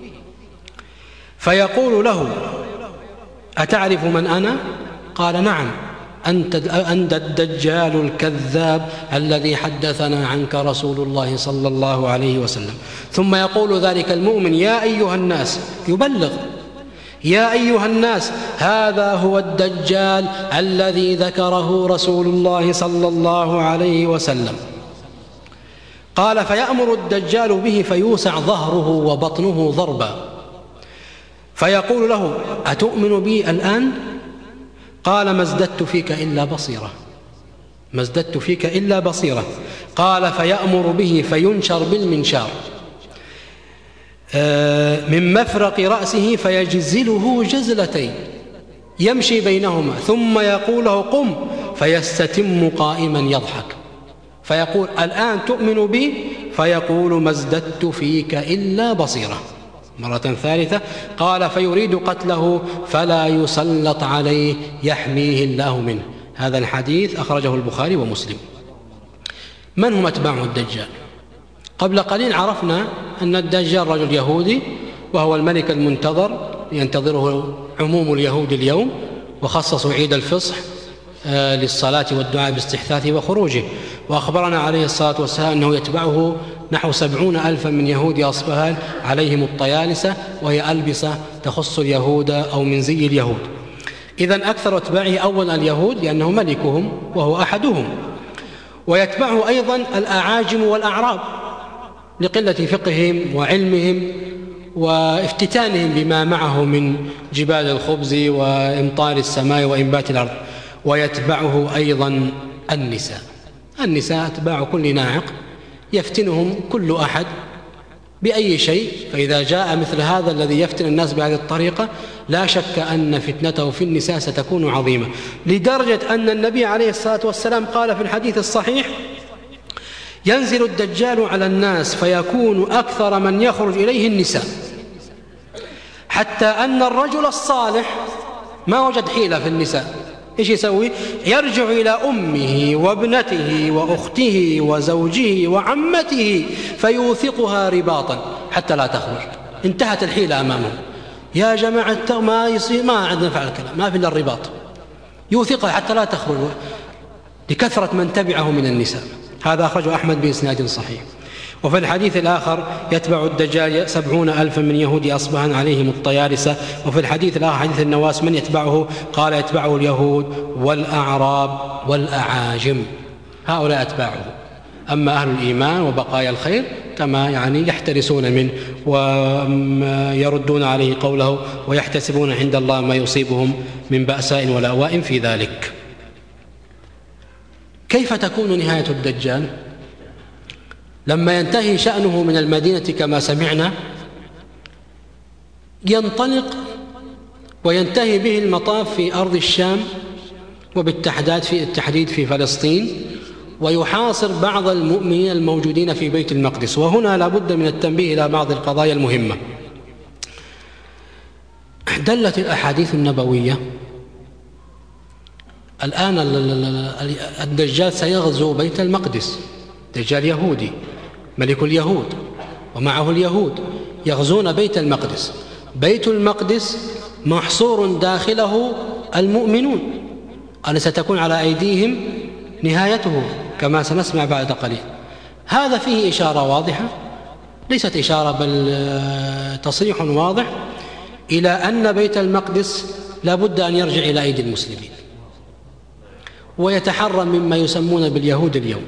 C: فيقول له أتعرف من أنا؟ قال نعم، أنت أنت الدجال الكذاب الذي حدثنا عنك رسول الله صلى الله عليه وسلم. ثم يقول ذلك المؤمن يا أيها الناس، يبلغ يا أيها الناس هذا هو الدجال الذي ذكره رسول الله صلى الله عليه وسلم. قال فيأمر الدجال به فيوسع ظهره وبطنه ضربا، فيقول له أتؤمن بي الآن؟ قال ما ازددت فيك إلا بصيرة، ما ازددت فيك إلا بصيرة. قال فيأمر به فينشر بالمنشار من مفرق رأسه فيجزله جزلتين يمشي بينهما ثم يقول له قم فيستتم قائما يضحك فيقول الآن تؤمن بي؟ فيقول ما ازددت فيك إلا بصيرة. مرة ثالثة قال فيريد قتله فلا يسلط عليه يحميه الله منه. هذا الحديث أخرجه البخاري ومسلم. من هم أتباعه الدجال؟ قبل قليل عرفنا أن الدجال رجل يهودي وهو الملك المنتظر ينتظره عموم اليهود اليوم، وخصصوا عيد الفصح للصلاة والدعاء باستحثاثه وخروجه. وأخبرنا عليه الصلاة والسلام أنه يتبعه نحو سبعون ألفا من يهود أصفهان عليهم الطيالسة، وهي ألبسة تخص اليهود أو من زي اليهود. إذن أكثر أتباعه أولا اليهود لأنه ملكهم وهو أحدهم، ويتبعه أيضا الأعاجم والأعراب لقلة فقههم وعلمهم وافتتانهم بما معه من جبال الخبز وإمطار السماء وإنبات الأرض. ويتبعه أيضا النساء. النساء أتباع كل ناعق يفتنهم كل أحد بأي شيء، فإذا جاء مثل هذا الذي يفتن الناس بهذه الطريقة لا شك أن فتنته في النساء ستكون عظيمة، لدرجة أن النبي عليه الصلاة والسلام قال في الحديث الصحيح ينزل الدجال على الناس فيكون أكثر من يخرج إليه النساء، حتى أن الرجل الصالح ما وجد حيلة في النساء، إيش يسوي؟ يرجع إلى أمه وابنته وأخته وزوجه وعمته فيوثقها رباطا حتى لا تخرج. انتهت الحيلة أمامه. يا جماعة ما يصير، ما عندنا فعل الكلام، ما في إلا الرباط. يوثقها حتى لا تخرج لكثرة من تبعه من النساء. هذا أخرجه أحمد بإسناد صحيح. وفي الحديث الآخر يتبع الدجال سبعون ألفا من يهود أصبهان عليهم الطيالسة. وفي الحديث الآخر حديث النواس من يتبعه؟ قال يتبعه اليهود والأعراب والأعاجم، هؤلاء أتباعه. أما أهل الإيمان وبقايا الخير كما يعني يحترسون منه ويردون عليه قوله ويحتسبون عند الله ما يصيبهم من بأساء ولأواء في ذلك. كيف تكون نهاية الدجال؟ لما ينتهي شأنه من المدينة كما سمعنا ينطلق وينتهي به المطاف في أرض الشام، وبالتحديد في التحديد في فلسطين، ويحاصر بعض المؤمنين الموجودين في بيت المقدس. وهنا لا بد من التنبيه إلى بعض القضايا المهمة. دلت الأحاديث النبوية الآن الدجال سيغزو بيت المقدس، دجال يهودي ملك اليهود ومعه اليهود يغزون بيت المقدس. بيت المقدس محصور داخله المؤمنون، أن ستكون على أيديهم نهايته كما سنسمع بعد قليل. هذا فيه إشارة واضحة، ليست إشارة بل تصريح واضح إلى أن بيت المقدس لا بد أن يرجع إلى أيدي المسلمين ويتحرر مما يسمون باليهود اليوم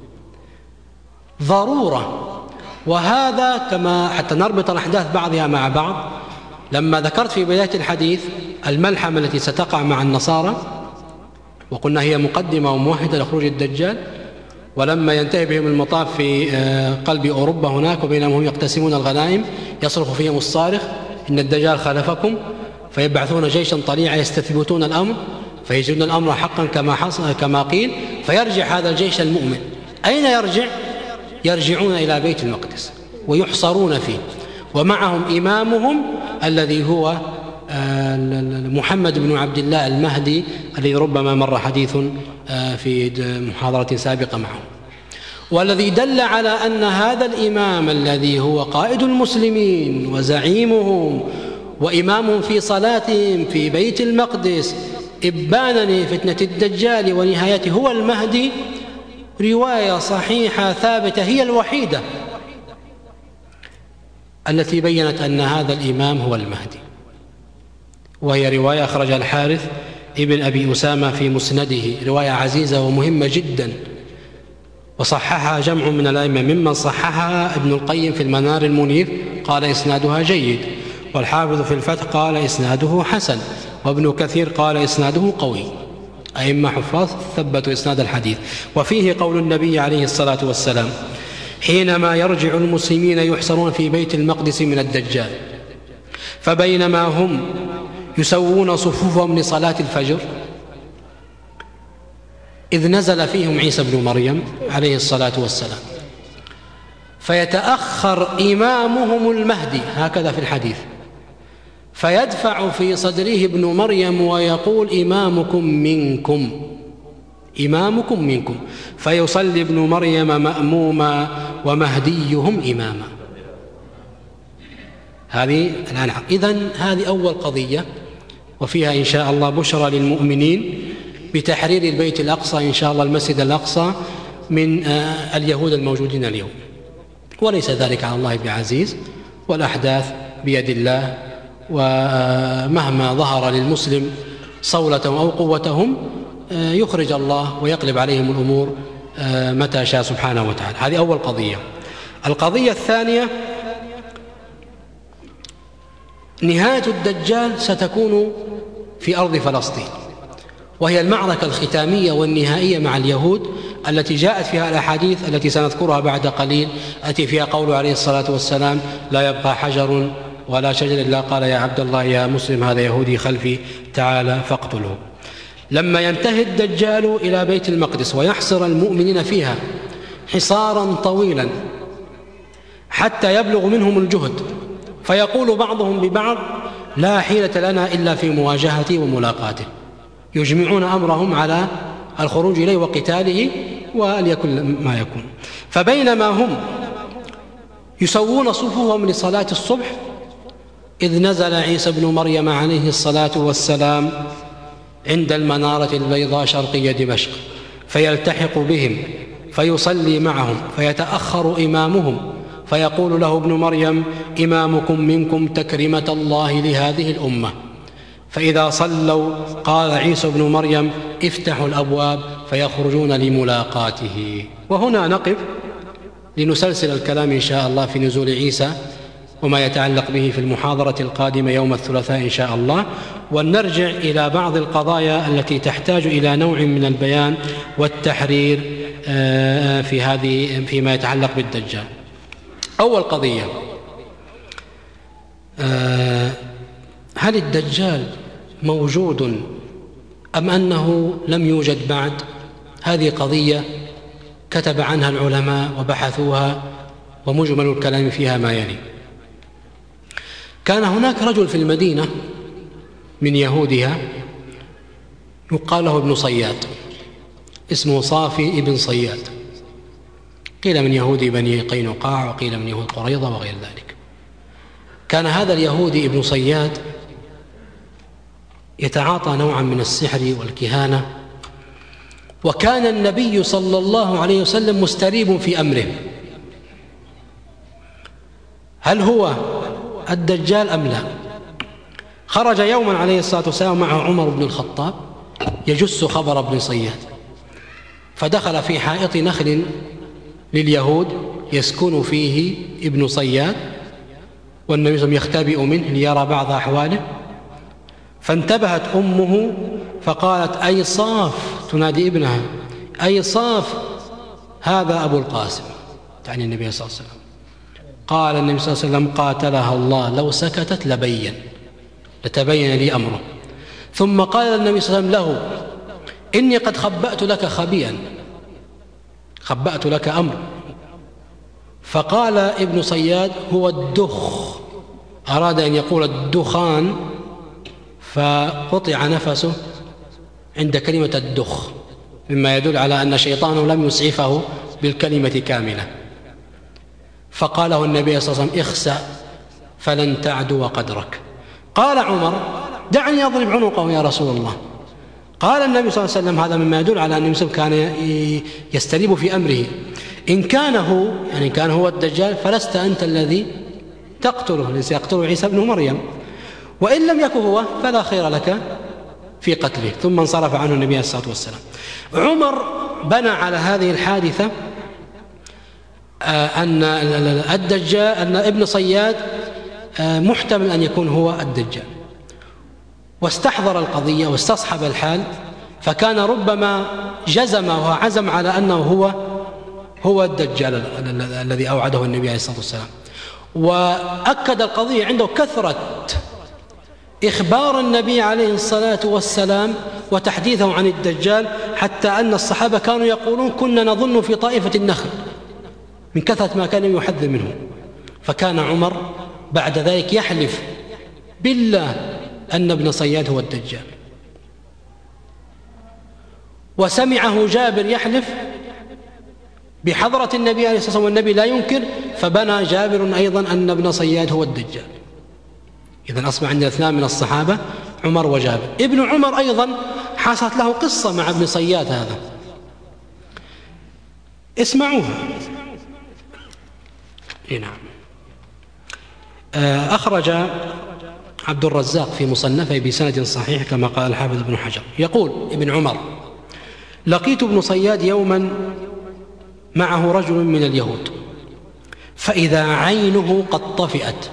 C: ضرورة. وهذا كما حتى نربط الأحداث بعضها مع بعض، لما ذكرت في بداية الحديث الملحمة التي ستقع مع النصارى وقلنا هي مقدمة وموحدة لخروج الدجال، ولما ينتهي بهم المطاف في قلب أوروبا هناك وبينهم هم يقتسمون الغنائم يصرخ فيهم الصارخ إن الدجال خلفكم، فيبعثون جيشا طليعا يستثبتون الأمر فيجدون الأمر حقا كما حصل كما قيل، فيرجع هذا الجيش المؤمن. أين يرجع؟ يرجعون إلى بيت المقدس ويحصرون فيه، ومعهم إمامهم الذي هو محمد بن عبد الله المهدي الذي ربما مر حديث في محاضرة سابقة معه، والذي دل على أن هذا الإمام الذي هو قائد المسلمين وزعيمهم وإمامهم في صلاتهم في بيت المقدس إبانا لفتنة الدجال ونهايته هو المهدي، رواية صحيحة ثابتة هي الوحيدة التي بيّنت أن هذا الإمام هو المهدي، وهي رواية أخرجها الحارث ابن أبي أسامة في مسنده، رواية عزيزة ومهمة جدا، وصححها جمع من الأئمة، ممن صححها ابن القيم في المنار المنير قال إسنادها جيد، والحافظ في الفتح قال إسناده حسن، وابن كثير قال إسناده قوي. أئمة حفاظ ثبتوا إسناد الحديث. وفيه قول النبي عليه الصلاة والسلام: حينما يرجع المسلمين يحصرون في بيت المقدس من الدجال، فبينما هم يسوون صفوفهم لصلاة الفجر إذ نزل فيهم عيسى بن مريم عليه الصلاة والسلام، فيتأخر إمامهم المهدي، هكذا في الحديث، فيدفع في صدره ابن مريم ويقول: إمامكم منكم، إمامكم منكم، فيصلي ابن مريم مأموما ومهديهم إماما. هذه الآن إذن هذه أول قضية، وفيها إن شاء الله بشرى للمؤمنين بتحرير البيت الأقصى إن شاء الله، المسجد الأقصى من اليهود الموجودين اليوم، وليس ذلك على الله بعزيز، والأحداث بيد الله، ومهما ظهر للمسلم صولتهم أو قوتهم يخرج الله ويقلب عليهم الأمور متى شاء سبحانه وتعالى. هذه أول قضية. القضية الثانية: نهاية الدجال ستكون في أرض فلسطين، وهي المعركة الختامية والنهائية مع اليهود التي جاءت فيها الأحاديث التي سنذكرها بعد قليل، التي فيها قوله عليه الصلاة والسلام: لا يبقى حجر ولا شجر إلا قال يا عبد الله يا مسلم هذا يهودي خلفي تعالى فاقتله. لما ينتهي الدجال إلى بيت المقدس ويحصر المؤمنين فيها حصارا طويلا حتى يبلغ منهم الجهد، فيقول بعضهم ببعض: لا حيلة لنا إلا في مواجهته وملاقاته، يجمعون أمرهم على الخروج إليه وقتاله وليكن ما يكون. فبينما هم يسوون صفوفهم لصلاة الصبح إذ نزل عيسى بن مريم عليه الصلاة والسلام عند المنارة البيضاء شرقي دمشق، فيلتحق بهم فيصلي معهم، فيتأخر إمامهم فيقول له ابن مريم: إمامكم منكم تكرمة الله لهذه الأمة. فإذا صلوا قال عيسى بن مريم: افتحوا الأبواب، فيخرجون لملاقاته. وهنا نقف لنسلسل الكلام إن شاء الله في نزول عيسى وما يتعلق به في المحاضرة القادمة يوم الثلاثاء إن شاء الله، ونرجع إلى بعض القضايا التي تحتاج إلى نوع من البيان والتحرير في هذه فيما يتعلق بالدجال. أول قضية: هل الدجال موجود أم أنه لم يوجد بعد؟ هذه قضية كتب عنها العلماء وبحثوها، ومجمل الكلام فيها ما يلي. كان هناك رجل في المدينة من يهودها يقال له ابن صياد، اسمه صافي ابن صياد، قيل من يهودي بني قينقاع وقيل من يهود قريظة وغير ذلك. كان هذا اليهودي ابن صياد يتعاطى نوعا من السحر والكهانة، وكان النبي صلى الله عليه وسلم مستريب في أمره، هل هو الدجال أم لا؟ خرج يوما عليه الصلاة والسلام مع عمر بن الخطاب يجس خبر ابن صياد، فدخل في حائط نخل لليهود يسكن فيه ابن صياد، والنبي صلى الله عليه وسلم يختبئ منه ليرى بعض أحواله. فانتبهت أمه فقالت: أي صاف، تنادي ابنها: أي صاف، هذا أبو القاسم، تعني النبي صلى الله عليه وسلم. قال النبي صلى الله عليه وسلم: قاتلها الله، لو سكتت لبين لتبين لي أمره. ثم قال النبي صلى الله عليه وسلم له: إني قد خبأت لك خبيئا، خبأت لك أمر. فقال ابن صياد: هو الدخ، أراد أن يقول الدخان، فقطع نفسه عند كلمة الدخ، مما يدل على أن شيطانه لم يسعفه بالكلمة كاملة. فقاله النبي صلى الله عليه وسلم: اخسأ فلن تعدو قدرك. قال عمر: دعني أضرب عنقه يا رسول الله. قال النبي صلى الله عليه وسلم: هذا مما يدل على أن النبي كان يستريب في أمره، إن كان هو يعني كان هو الدجال فلست أنت الذي تقتله، ليس يقتله عيسى بن مريم، وإن لم يكن هو فلا خير لك في قتله. ثم انصرف عنه النبي عليه الصلاة والسلام. عمر بنى على هذه الحادثة أن الدجال، أن ابن صياد محتمل أن يكون هو الدجال، واستحضر القضية واستصحب الحال، فكان ربما جزم وعزم على أنه هو هو الدجال الذي أوعده النبي عليه الصلاة والسلام. وأكد القضية عنده كثرة إخبار النبي عليه الصلاة والسلام وتحديثه عن الدجال، حتى أن الصحابة كانوا يقولون كنا نظن في طائفة النخل من كثرة ما كان يحذر منه. فكان عمر بعد ذلك يحلف بالله أن ابن صياد هو الدجال، وسمعه جابر يحلف بحضرة النبي عليه الصلاة والسلام والنبي لا ينكر، فبنى جابر أيضا أن ابن صياد هو الدجال. إذن أصبح عندنا اثنان من الصحابة، عمر وجابر. ابن عمر أيضا حصلت له قصة مع ابن صياد هذا، اسمعوها. نعم. أخرج عبد الرزاق في مصنفه بسند صحيح كما قال الحافظ ابن حجر، يقول ابن عمر: لقيت ابن صياد يوما معه رجل من اليهود، فإذا عينه قد طفئت،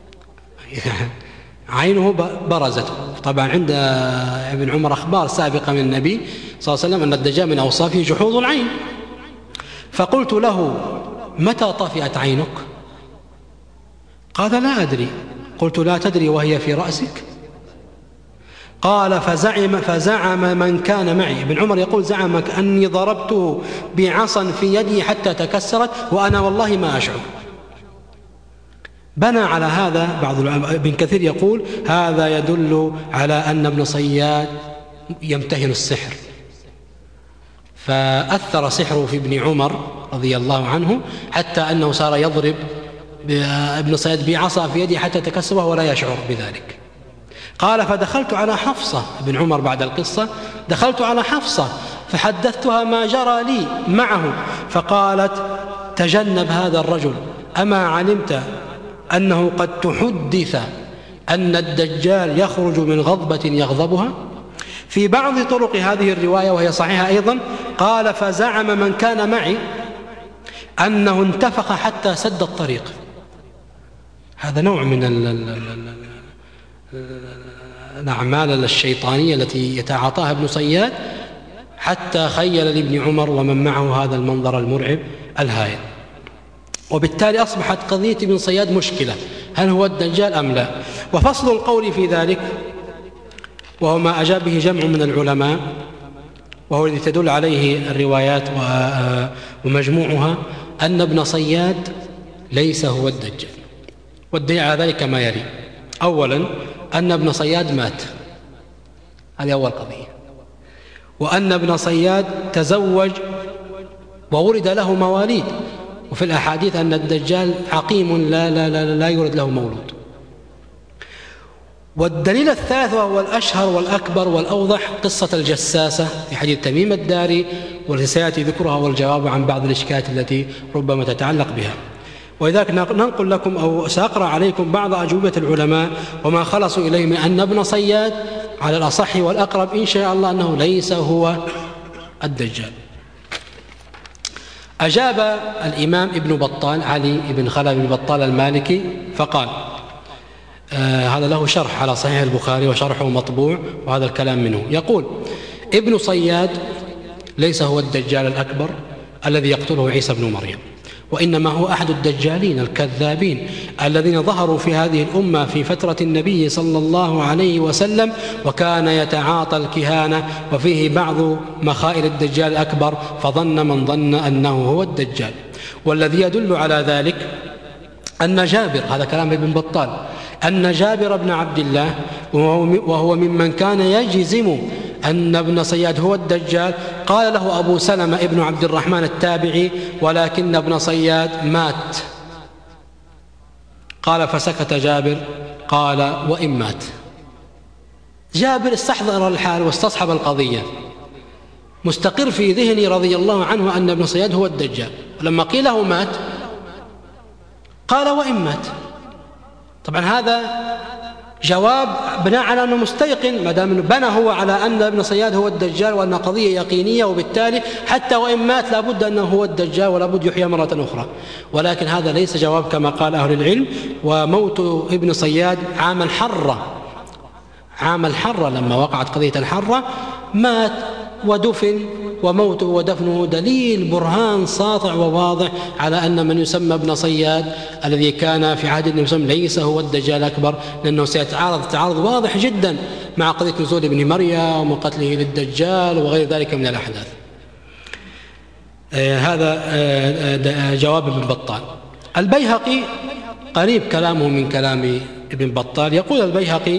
C: عينه برزت. طبعا عند ابن عمر أخبار سابقة من النبي صلى الله عليه وسلم أن الدجال من أوصافه جحوظ العين. فقلت له: متى طفئت عينك؟ قال: لا أدري. قلت: لا تدري وهي في رأسك؟ قال: فزعم فزعم من كان معي. ابن عمر يقول: زعم أني ضربته بعصا في يدي حتى تكسرت وأنا والله ما أشعر. بنى على هذا بعض العلماء، ابن كثير يقول: هذا يدل على أن ابن صياد يمتهن السحر، فأثر سحره في ابن عمر رضي الله عنه حتى أنه صار يضرب ابن صياد بعصا في يدي حتى تكسر وهو لا يشعر بذلك. قال: فدخلت على حفصة، ابن عمر بعد القصة دخلت على حفصة فحدثتها ما جرى لي معه، فقالت: تجنب هذا الرجل، أما علمت أنه قد تحدث أن الدجال يخرج من غضبة يغضبها؟ في بعض طرق هذه الرواية وهي صحيحة أيضا قال: فزعم من كان معي أنه انتفخ حتى سد الطريق. هذا نوع من الأعمال الشيطانية التي يتعاطاها ابن صياد حتى خيل لابن عمر ومن معه هذا المنظر المرعب الهائل. وبالتالي أصبحت قضية ابن صياد مشكلة، هل هو الدجال أم لا؟ وفصل القول في ذلك، وهو ما أجاب به جمع من العلماء وهو الذي تدل عليه الروايات ومجموعها، أن ابن صياد ليس هو الدجال، والدليل على ذلك ما يلي: أولا أن ابن صياد مات، هذه أول قضية، وأن ابن صياد تزوج وولد له مواليد، وفي الأحاديث أن الدجال عقيم لا, لا, لا, لا يولد له مولود. والدليل الثالث وهو الأشهر والأكبر والأوضح قصة الجساسة في حديث تميم الداري، والتي سيأتي ذكرها والجواب عن بعض الإشكالات التي ربما تتعلق بها. ولذلك ننقل لكم أو سأقرأ عليكم بعض أجوبة العلماء وما خلصوا إليه من أن ابن صياد على الأصح والأقرب إن شاء الله أنه ليس هو الدجال. أجاب الإمام ابن بطال علي بن خلف بن بطال المالكي فقال: آه هذا له شرح على صحيح البخاري وشرحه مطبوع وهذا الكلام منه، يقول: ابن صياد ليس هو الدجال الأكبر الذي يقتله عيسى بن مريم، وإنما هو أحد الدجالين الكذابين الذين ظهروا في هذه الأمة في فترة النبي صلى الله عليه وسلم، وكان يتعاطى الكهانة وفيه بعض مخائل الدجال الأكبر، فظن من ظن أنه هو الدجال. والذي يدل على ذلك أن جابر، هذا كلام ابن بطال، أن جابر بن عبد الله وهو ممن كان يجزم أن ابن صياد هو الدجال، قال له أبو سلمة ابن عبد الرحمن التابعي: ولكن ابن صياد مات. قال: فسكت جابر، قال: وإن مات. جابر استحضر الحال واستصحب القضية، مستقر في ذهني رضي الله عنه أن ابن صياد هو الدجال. لما قيل له مات قال: وإن مات. طبعا هذا جواب بناء على أنه مستيقن، ما دام بنى هو على أن ابن صياد هو الدجال وأن قضية يقينية، وبالتالي حتى وإن مات لابد أنه هو الدجال ولابد يحيى مرة أخرى. ولكن هذا ليس جواب كما قال أهل العلم. وموت ابن صياد عام الحرة، عام الحرة لما وقعت قضية الحرة مات ودفن، وموته ودفنه دليل برهان ساطع وواضح على أن من يسمى ابن صياد الذي كان في عهد النبي صلى الله عليه وسلم ليس هو الدجال الأكبر، لأنه سيتعارض تعارض واضح جدا مع قضية نزول ابن مريم وقتله للدجال وغير ذلك من الأحداث. آه هذا آه جواب ابن بطال. البيهقي قريب كلامه من كلام ابن بطال. يقول البيهقي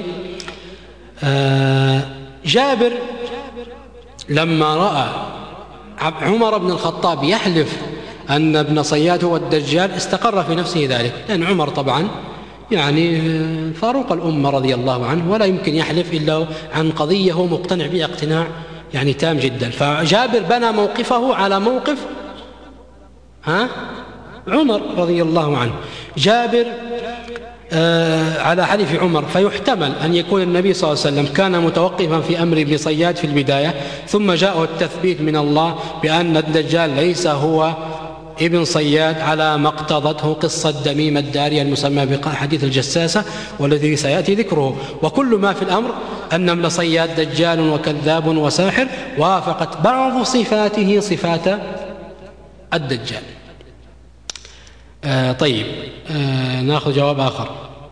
C: آه جابر لما رأى عمر بن الخطاب يحلف أن ابن صياد هو الدجال استقر في نفسه ذلك، لأن عمر طبعا يعني فاروق الأمة رضي الله عنه، ولا يمكن يحلف إلا عن قضية هو مقتنع بها اقتناع يعني تام جدا. فجابر بنى موقفه على موقف ها عمر رضي الله عنه. جابر آه على حلف عمر، فيحتمل أن يكون النبي صلى الله عليه وسلم كان متوقفا في أمر ابن صياد في البداية، ثم جاءه التثبيت من الله بأن الدجال ليس هو ابن صياد على ما اقتضته قصة دميم الداري المسمى بحديث الجساسة والذي سيأتي ذكره. وكل ما في الأمر أن ابن صياد دجال وكذاب وساحر، وافقت بعض صفاته صفات الدجال. آه طيب آه نأخذ جواب آخر.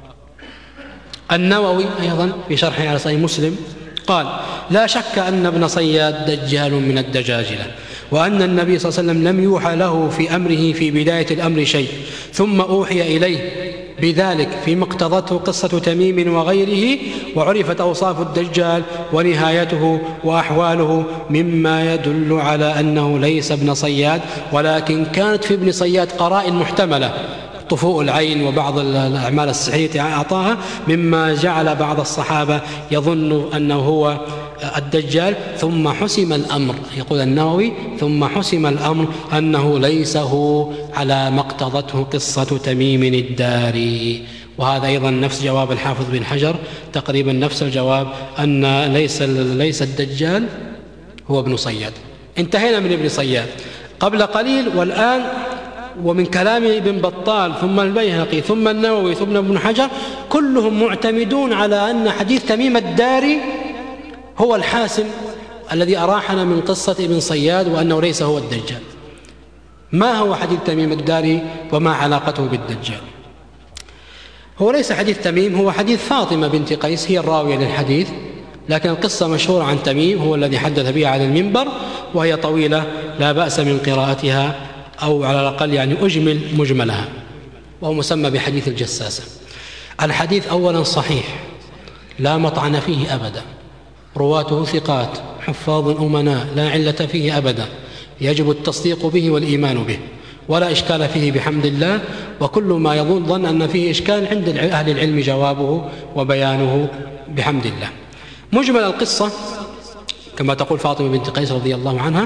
C: النووي أيضا في شرحه على صحيح مسلم قال: لا شك أن ابن صياد دجال من الدجاجلة، وأن النبي صلى الله عليه وسلم لم يوحى له في أمره في بداية الأمر شيء، ثم أوحي إليه بذلك فيما اقتضته قصة تميم وغيره، وعرفت أوصاف الدجال ونهايته وأحواله مما يدل على أنه ليس ابن صياد، ولكن كانت في ابن صياد قرائن محتملة، طفوء العين وبعض الأعمال السحرية أعطاها، مما جعل بعض الصحابة يظن أنه هو الدجال. ثم حسم الأمر، يقول النووي: ثم حسم الأمر أنه ليس هو على ما اقتضته قصة تميم الداري. وهذا أيضا نفس جواب الحافظ بن حجر، تقريبا نفس الجواب، أن ليس ليس الدجال هو ابن صياد. انتهينا من ابن صياد قبل قليل، والآن ومن كلام ابن بطال ثم البيهقي ثم النووي ثم ابن حجر كلهم معتمدون على أن حديث تميم الداري هو الحاسم الذي أراحنا من قصة ابن صياد، وأنه ليس هو الدجال. ما هو حديث تميم الداري وما علاقته بالدجال؟ هو ليس حديث تميم، هو حديث فاطمة بنت قيس، هي الراوية للحديث، لكن القصة مشهورة عن تميم، هو الذي حدث بها على المنبر، وهي طويلة لا بأس من قراءتها، أو على الأقل يعني أجمل مجملها، وهو مسمى بحديث الجساسة. الحديث أولا صحيح لا مطعن فيه أبدا، رواته ثقات حفاظ أمناء لا علة فيه أبدا، يجب التصديق به والإيمان به، ولا إشكال فيه بحمد الله. وكل ما يظن ظن أن فيه إشكال عند أهل العلم جوابه وبيانه بحمد الله. مجمل القصة كما تقول فاطمة بنت قيس رضي الله عنها: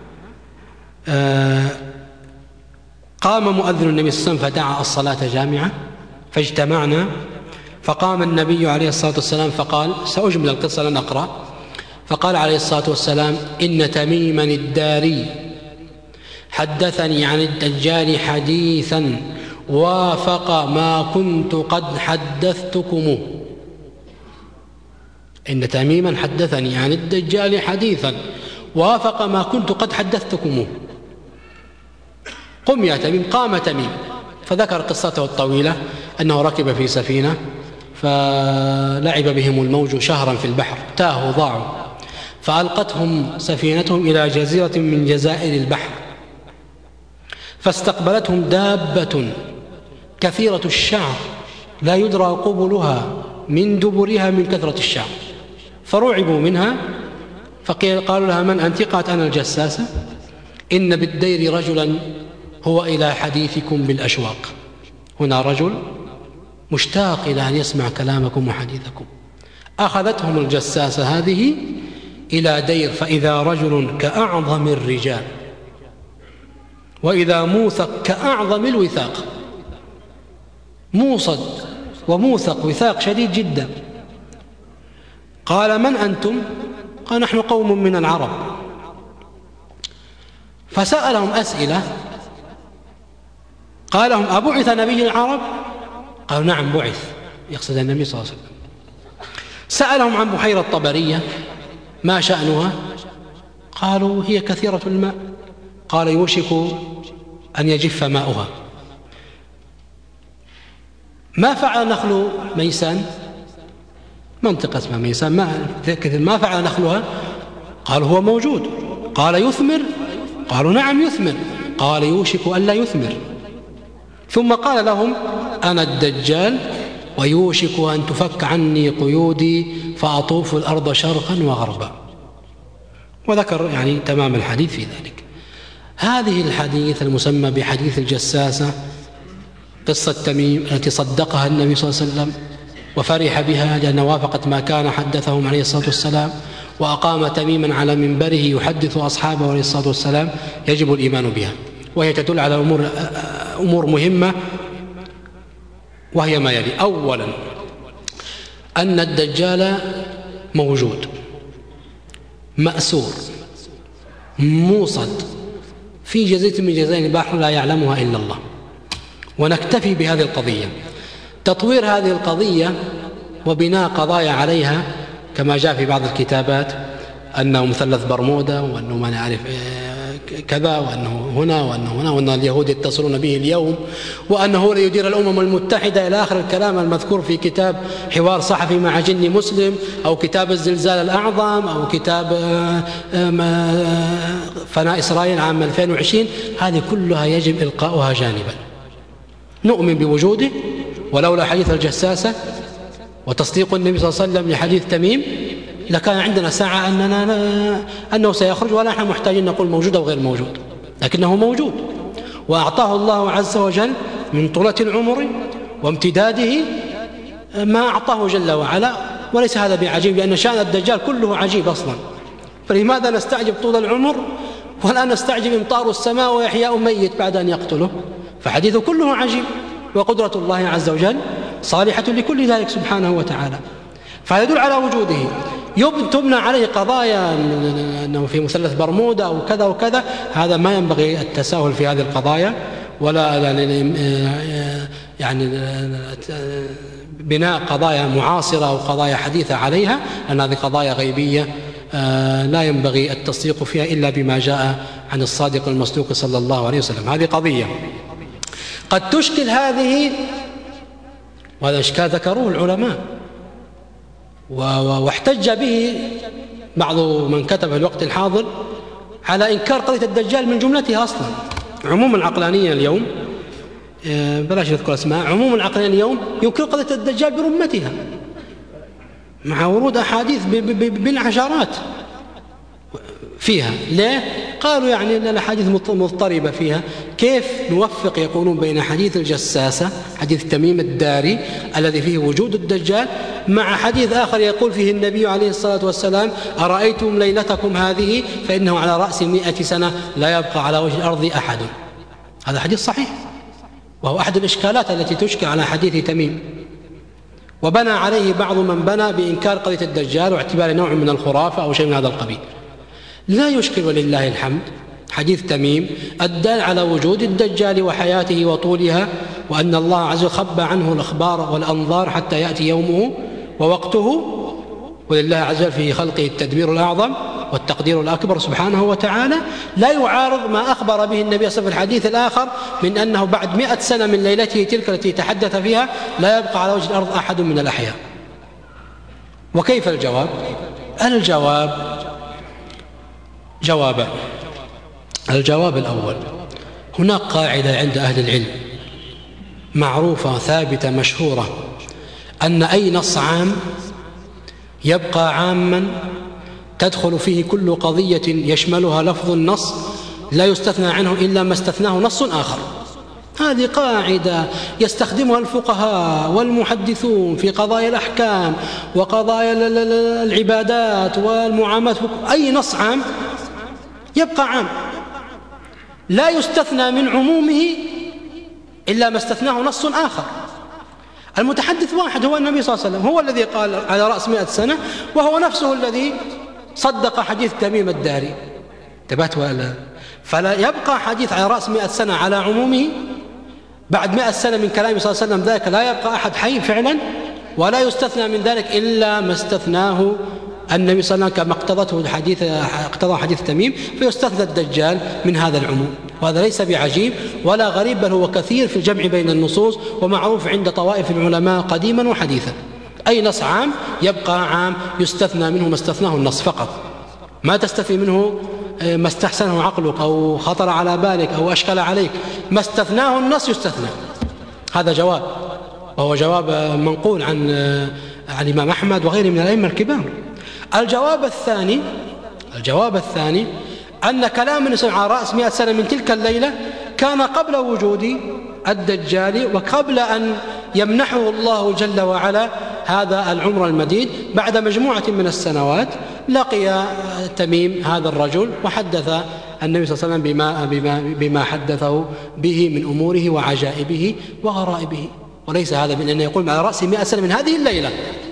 C: آه قام مؤذن النبي صلى الله عليه وسلم فدعا الصلاة جامعة، فاجتمعنا، فقام النبي عليه الصلاة والسلام فقال، سأجمل القصة لن أقرأ، فقال عليه الصلاة والسلام: إن تميما الداري حدثني عن الدجال حديثا وافق ما كنت قد حدثتكموه. إن تميما حدثني عن الدجال حديثا وافق ما كنت قد حدثتكموه. قم يا تميم. قام تميم فذكر قصته الطويلة، أنه ركب في سفينة فلعب بهم الموج شهرا في البحر، تاهوا ضاعوا، فألقتهم سفينتهم إلى جزيرة من جزائر البحر، فاستقبلتهم دابة كثيرة الشعر لا يدرى قبلها من دبرها من كثرة الشعر، فرعبوا منها، فقالوا لها: من أنت؟ قالت: أنا الجساسة، إن بالدير رجلا هو إلى حديثكم بالأشواق. هنا رجل مشتاق إلى أن يسمع كلامكم وحديثكم. أخذتهم الجساسة هذه إلى دير، فإذا رجل كأعظم الرجال، وإذا موثق كأعظم الوثاق، موصد وموثق وثاق شديد جدا. قال: من أنتم؟ قال: نحن قوم من العرب. فسألهم أسئلة، قال لهم: أبعث نبي العرب؟ قالوا: نعم بعث، يقصد النبي صلى الله عليه وسلم. سألهم عن بحيرة طبرية ما شأنها؟ قالوا هي كثيرة الماء. قال يوشك أن يجف ماؤها. ما فعل نخل ميسان؟ منطقة اسمها ميسان، ما, ما فعل نخلها؟ قالوا هو موجود. قال يثمر؟ قالوا نعم يثمر. قال يوشك أن لا يثمر. ثم قال لهم أنا الدجال ويوشك أن تفك عني قيودي فأطوف الأرض شرقا وغربا. وذكر يعني تمام الحديث في ذلك. هذه الحديث المسمى بحديث الجساسة قصة تميم التي صدقها النبي صلى الله عليه وسلم وفرح بها لأن وافقت ما كان حدثهم عليه الصلاة والسلام، وأقام تميما على منبره يحدث أصحابه عليه الصلاة والسلام، يجب الإيمان بها، وهي تدل على أمور, أمور مهمة، وهي ما يلي: أولا أن الدجال موجود مأسور موصد في جزيرة من جزائر البحر لا يعلمها إلا الله، ونكتفي بهذه القضية. تطوير هذه القضية وبناء قضايا عليها كما جاء في بعض الكتابات أنه مثلث برمودا، وأنه ما نعرف كذا، وأنه هنا وأنه هنا، وأن اليهود يتصلون به اليوم، وأنه هو يدير الأمم المتحدة إلى آخر الكلام المذكور في كتاب حوار صحفي مع جني مسلم، أو كتاب الزلزال الأعظم، أو كتاب فناء إسرائيل عام ألفين وعشرين. هذه كلها يجب إلقاؤها جانبا. نؤمن بوجوده، ولولا حديث الجساسة وتصديق النبي صلى الله عليه وسلم لحديث تميم لكان عندنا ساعة أننا أنه سيخرج، ولا نحن محتاجين نقول موجود أو غير موجود، لكنه موجود، وأعطاه الله عز وجل من طولة العمر وامتداده ما أعطاه جل وعلا. وليس هذا بعجيب، لأن شأن الدجال كله عجيب أصلا، فلماذا نستعجب طول العمر ولا نستعجب إمطار السماء وإحياء ميت بعد أن يقتله؟ فحديثه كله عجيب، وقدرة الله عز وجل صالحة لكل ذلك سبحانه وتعالى. فيدل على وجوده. تبنى عليه قضايا أنه في مثلث برمودا أو كذا وكذا، هذا ما ينبغي التساهل في هذه القضايا، ولا يعني بناء قضايا معاصرة أو قضايا حديثة عليها، لأن هذه قضايا غيبية لا ينبغي التصديق فيها إلا بما جاء عن الصادق المصدوق صلى الله عليه وسلم. هذه قضية قد تشكل هذه، وهذا إشكال ذكروه العلماء واحتج به بعض من كتب في الوقت الحاضر على إنكار قضية الدجال من جملتها أصلا. عموم العقلانية اليوم، بلاش نذكر اسماء، عموم العقلانية اليوم ينكر قضية الدجال برمتها مع ورود أحاديث بالعشرات فيها. ليه؟ قالوا يعني أن الأحاديث مضطربة فيها. كيف نوفق يقولون بين حديث الجساسة حديث تميم الداري الذي فيه وجود الدجال مع حديث آخر يقول فيه النبي عليه الصلاة والسلام أرأيتم ليلتكم هذه فإنه على رأس مئة سنة لا يبقى على وجه الأرض أحد. هذا حديث صحيح، وهو أحد الإشكالات التي تشكل على حديث تميم، وبنى عليه بعض من بنى بإنكار قضية الدجال واعتبار نوع من الخرافة أو شيء من هذا القبيل. لا يشكل ولله الحمد حديث تميم الدال على وجود الدجال وحياته وطولها، وأن الله عز وجل خبى عنه الأخبار والأنظار حتى يأتي يومه ووقته، ولله عز وجل في خلقه التدبير الأعظم والتقدير الأكبر سبحانه وتعالى. لا يعارض ما أخبر به النبي صلى الله عليه وسلم في الحديث الآخر من أنه بعد مئة سنة من ليلته تلك التي تحدث فيها لا يبقى على وجه الأرض أحد من الأحياء. وكيف الجواب؟ الجواب جوابان. الجواب الأول: هناك قاعدة عند أهل العلم معروفة ثابتة مشهورة أن أي نص عام يبقى عاما تدخل فيه كل قضية يشملها لفظ النص لا يستثنى عنه إلا ما استثناه نص آخر. هذه قاعدة يستخدمها الفقهاء والمحدثون في قضايا الأحكام وقضايا العبادات والمعاملات. أي نص عام يبقى عام لا يستثنى من عمومه إلا ما استثناه نص آخر. المتحدث واحد هو النبي صلى الله عليه وسلم، هو الذي قال على رأس مئة سنة، وهو نفسه الذي صدق حديث تميم الداري. انتبهت ولا؟ فلا يبقى حديث على رأس مئة سنة على عمومه. بعد مئة سنة من كلامه صلى الله عليه وسلم ذلك لا يبقى أحد حي فعلا، ولا يستثنى من ذلك إلا ما استثناه النبي صلى الله عليه وسلم كما اقتضته حديث اقتضى حديث تميم، فيستثنى الدجال من هذا العموم، وهذا ليس بعجيب ولا غريب، بل هو كثير في الجمع بين النصوص، ومعروف عند طوائف العلماء قديما وحديثا. أي نص عام يبقى عام، يستثنى منه ما استثناه النص فقط، ما تستثني منه ما استحسنه عقلك أو خطر على بالك أو أشكل عليك، ما استثناه النص يستثنى. هذا جواب، وهو جواب منقول عن عن الإمام أحمد وغيره من الأئمة الكبار. الجواب الثاني الجواب الثاني أن كلام النبي على رأس مئة سنة من تلك الليلة كان قبل وجود الدجال، وقبل أن يمنحه الله جل وعلا هذا العمر المديد. بعد مجموعة من السنوات لقي تميم هذا الرجل، وحدث النبي صلى الله عليه وسلم بما, بما, بما حدثه به من أموره وعجائبه وغرائبه، وليس هذا من أن يقول على رأس مئة سنة من هذه الليلة.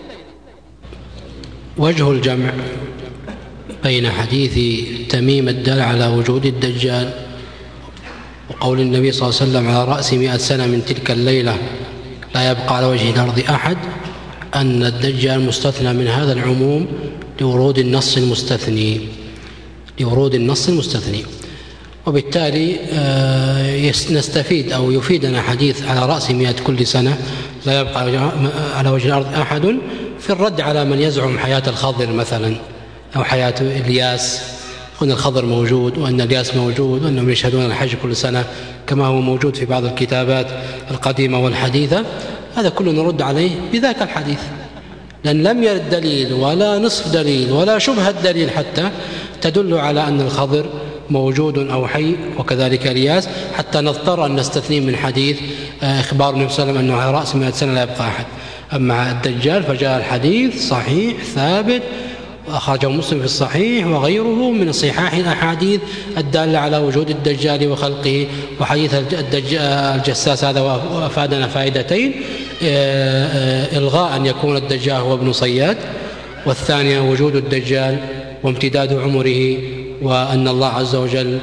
D: وجه الجمع بين حديث تميم الدال على وجود الدجال وقول النبي صلى الله عليه وسلم على رأس مئة سنة من تلك الليلة لا يبقى على وجه الأرض أحد، أن الدجال مستثنى من هذا العموم لورود النص المستثني لورود النص المستثني وبالتالي نستفيد أو يفيدنا حديث على رأس مئة كل سنة لا يبقى على وجه الأرض أحد في الرد على من يزعم حياة الخضر مثلا أو حياة الياس، وأن الخضر موجود وأن الياس موجود وأنهم يشهدون الحج كل سنة كما هو موجود في بعض الكتابات القديمة والحديثة. هذا كله نرد عليه بذاك الحديث، لأن لم يرد دليل ولا نصف دليل ولا شبهة دليل حتى تدل على أن الخضر موجود أو حي، وكذلك الياس، حتى نضطر أن نستثني من حديث إخبار النبي صلى الله عليه وسلم أنه على رأس مئة سنة لا يبقى أحد. أما الدجال فجاء الحديث صحيح ثابت أخرجه مسلم في الصحيح وغيره من صحاح الأحاديث الدالة على وجود الدجال وخلقه. وحديث الجساس هذا وأفادنا فائدتين: إلغاء أن يكون الدجال هو ابن صياد، والثانية وجود الدجال وامتداد عمره، وأن الله عز وجل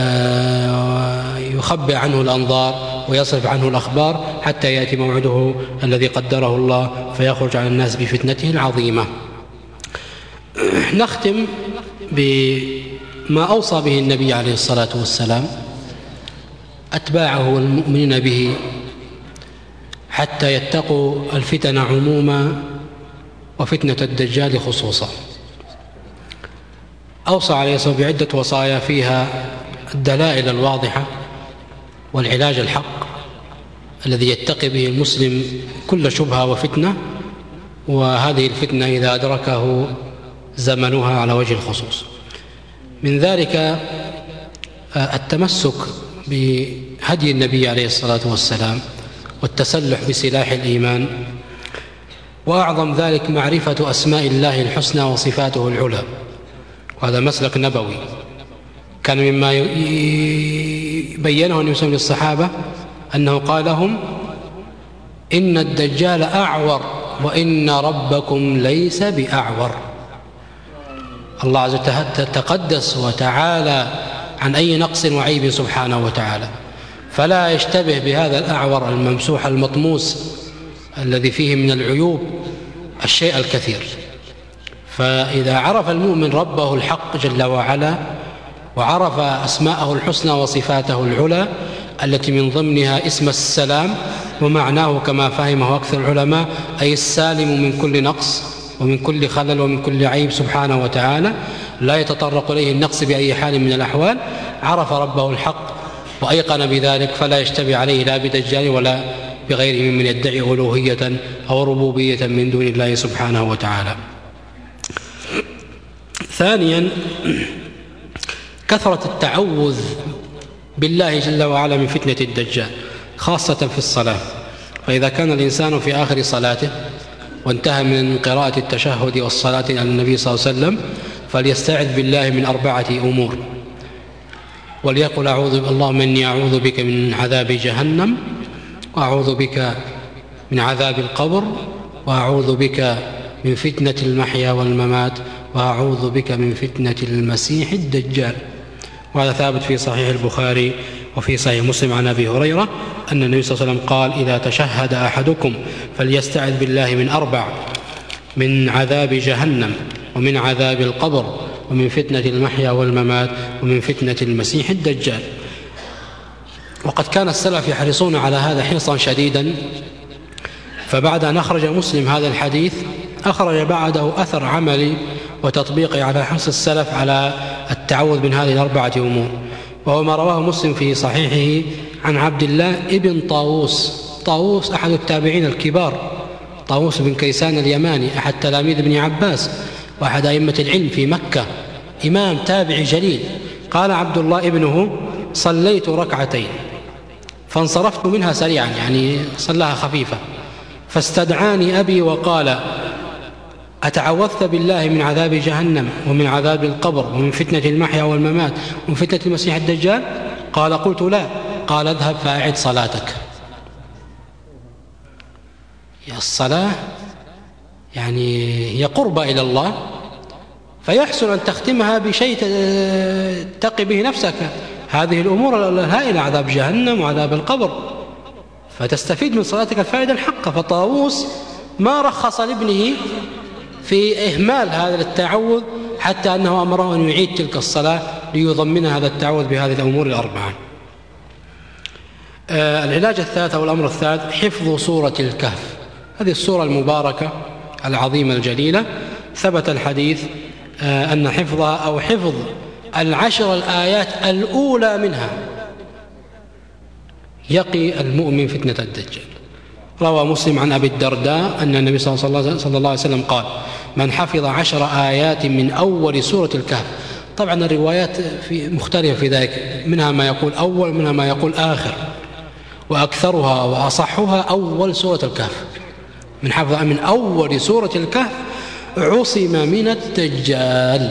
D: يخبئ عنه الأنظار ويصرف عنه الأخبار حتى يأتي موعده الذي قدره الله فيخرج على الناس بفتنته العظيمة. نختم بما أوصى به النبي عليه الصلاة والسلام أتباعه والمؤمنين به حتى يتقوا الفتن عموما وفتنة الدجال خصوصا. أوصى عليه الصلاة والسلام بعدة وصايا فيها الدلائل الواضحة والعلاج الحق الذي يتقي به المسلم كل شبهة وفتنة، وهذه الفتنة إذا أدركه زمنها على وجه الخصوص. من ذلك التمسك بهدي النبي عليه الصلاة والسلام والتسلح بسلاح الإيمان، وأعظم ذلك معرفة أسماء الله الحسنى وصفاته العلى، وهذا مسلك نبوي كان مما بينه النبي للصحابة أنه قال لهم: إن الدجال أعور وإن ربكم ليس بأعور. الله عز وجل تقدس وتعالى عن أي نقص وعيب سبحانه وتعالى، فلا يشتبه بهذا الأعور الممسوح المطموس الذي فيه من العيوب الشيء الكثير. فإذا عرف المؤمن ربه الحق جل وعلا وعرف أسماءه الحسنى وصفاته العلى التي من ضمنها اسم السلام، ومعناه كما فهمه أكثر العلماء أي السالم من كل نقص ومن كل خلل ومن كل عيب سبحانه وتعالى، لا يتطرق إليه النقص بأي حال من الأحوال، عرف ربه الحق وأيقن بذلك، فلا يشتبه عليه لا بدجال ولا بغيره من يدعي ألوهية أو ربوبية من دون الله سبحانه وتعالى. ثانيا كثرة التعوذ بالله جل وعلا من فتنة الدجال، خاصة في الصلاة. فإذا كان الإنسان في آخر صلاته وانتهى من قراءة التشهد والصلاة على النبي صلى الله عليه وسلم فليستعذ بالله من أربعة أمور، وليقل: أعوذ اللهم إني أعوذ بك من عذاب جهنم، وأعوذ بك من عذاب القبر، وأعوذ بك من فتنة المحيا والممات، وأعوذ بك من فتنة المسيح الدجال. وهذا ثابت في صحيح البخاري وفي صحيح مسلم عن أبي هريرة أن النبي صلى الله عليه وسلم قال: إذا تشهد أحدكم فليستعذ بالله من أربع: من عذاب جهنم،
C: ومن عذاب القبر ومن فتنة المحيا والممات ومن فتنة المسيح الدجال. وقد كان السلف يحرصون على هذا حرصا شديدا، فبعد أن أخرج مسلم هذا الحديث أخرج بعده أثر عملي وتطبيقي على حرص السلف على التعوذ من هذه الأربعة أمور، وهو ما رواه مسلم في صحيحه عن عبد الله ابن طاووس. طاووس أحد التابعين الكبار، طاووس بن كيسان اليماني أحد تلاميذ ابن عباس وأحد أئمة العلم في مكة، إمام تابعي جليل. قال عبد الله ابنه: صليت ركعتين فانصرفت منها سريعا، يعني صلاها خفيفة، فاستدعاني أبي وقال: أتعوذت بالله من عذاب جهنم ومن عذاب القبر ومن فتنة المحيا والممات ومن فتنة المسيح الدجال؟ قال: قلت لا. قال: اذهب فأعد صلاتك. الصلاة يعني هي قربة إلى الله، فيحسن أن تختمها بشيء تقي به نفسك هذه الأمور الهائلة، عذاب جهنم وعذاب القبر، فتستفيد من صلاتك الفائدة الحقة. فطاووس ما رخص لابنه في إهمال هذا التعوذ، حتى أنه أمره أن يعيد تلك الصلاة ليضمن هذا التعوذ بهذه الأمور الأربعة. آه العلاج الثالث أو الأمر الثالث حفظ سورة الكهف. هذه السورة المباركة العظيمة الجليلة، ثبت الحديث آه أن حفظها أو حفظ العشر الآيات الأولى منها يقي المؤمن فتنة الدجال. روى مسلم عن أبي الدرداء أن النبي صلى الله عليه وسلم قال: من حفظ عشر آيات من أول سورة الكهف. طبعا الروايات في مختلفة في ذلك، منها ما يقول أول، منها ما يقول آخر، وأكثرها وأصحها أول سورة الكهف. من حفظ من أول سورة الكهف عصم من الدجال،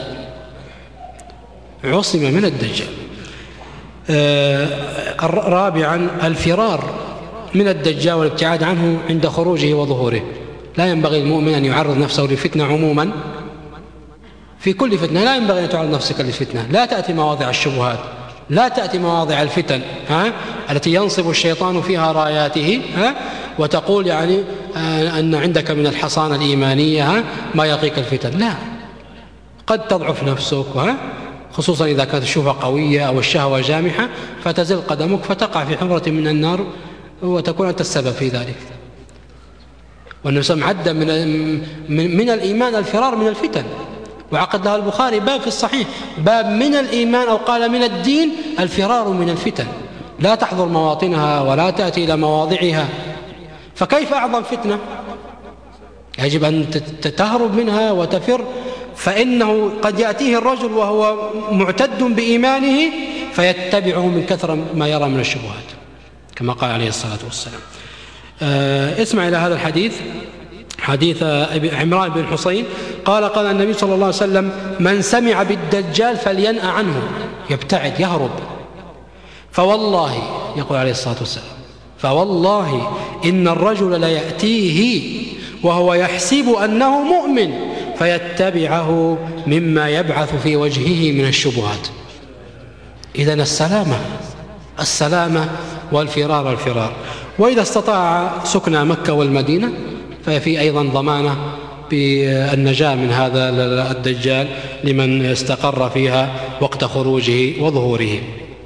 C: عصم من الدجال. آه رابعا الفرار من الدجال والابتعاد عنه عند خروجه وظهوره. لا ينبغي المؤمن أن يعرض نفسه لفتنة عموما، في كل فتنة لا ينبغي أن تعرض نفسك للفتنة. لا تأتي مواضع الشبهات، لا تأتي مواضع الفتن ها التي ينصب الشيطان فيها راياته ها وتقول يعني أن عندك من الحصانة الإيمانية ها ما يقيك الفتن. لا، قد تضعف نفسك ها، خصوصا إذا كانت الشبهة قوية أو الشهوة جامحة، فتزل قدمك فتقع في حفرة من النار وتكون أنت السبب في ذلك. والنبي صلى الله عليه وسلم عد من, من الإيمان الفرار من الفتن، وعقد لها البخاري باب في الصحيح، باب من الإيمان أو قال من الدين الفرار من الفتن، لا تحضر مواطنها ولا تأتي إلى مواضعها. فكيف أعظم فتنة يجب أن تهرب منها وتفر، فإنه قد يأتيه الرجل وهو معتد بإيمانه فيتبعه من كثرة ما يرى من الشبهات، كما قال عليه الصلاة والسلام. أه اسمع إلى هذا الحديث، حديث عمران بن حصين قال: قال النبي صلى الله عليه وسلم: من سمع بالدجال فلينأ عنه، يبتعد يهرب. فوالله، يقول عليه الصلاة والسلام، فوالله إن الرجل ليأتيه وهو يحسب أنه مؤمن فيتبعه مما يبعث في وجهه من الشبهات. إذن السلامة السلامة والفرار الفرار. وإذا استطاع سكنى مكة والمدينة ففي أيضا ضمانة بالنجاة من هذا الدجال لمن استقر فيها وقت خروجه وظهوره.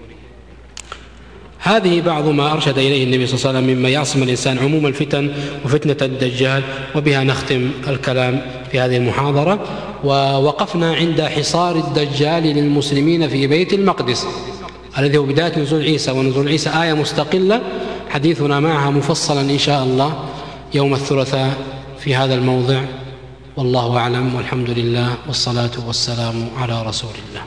C: هذه بعض ما أرشد إليه النبي صلى الله عليه وسلم مما يعصم الإنسان عموم الفتن وفتنة الدجال. وبها نختم الكلام في هذه المحاضرة. ووقفنا عند حصار الدجال للمسلمين في بيت المقدس الذي هو بداية نزول عيسى، ونزول عيسى آية مستقلة حديثنا معها مفصلا إن شاء الله يوم الثلاثاء في هذا الموضع. والله أعلم، والحمد لله، والصلاة والسلام على رسول الله.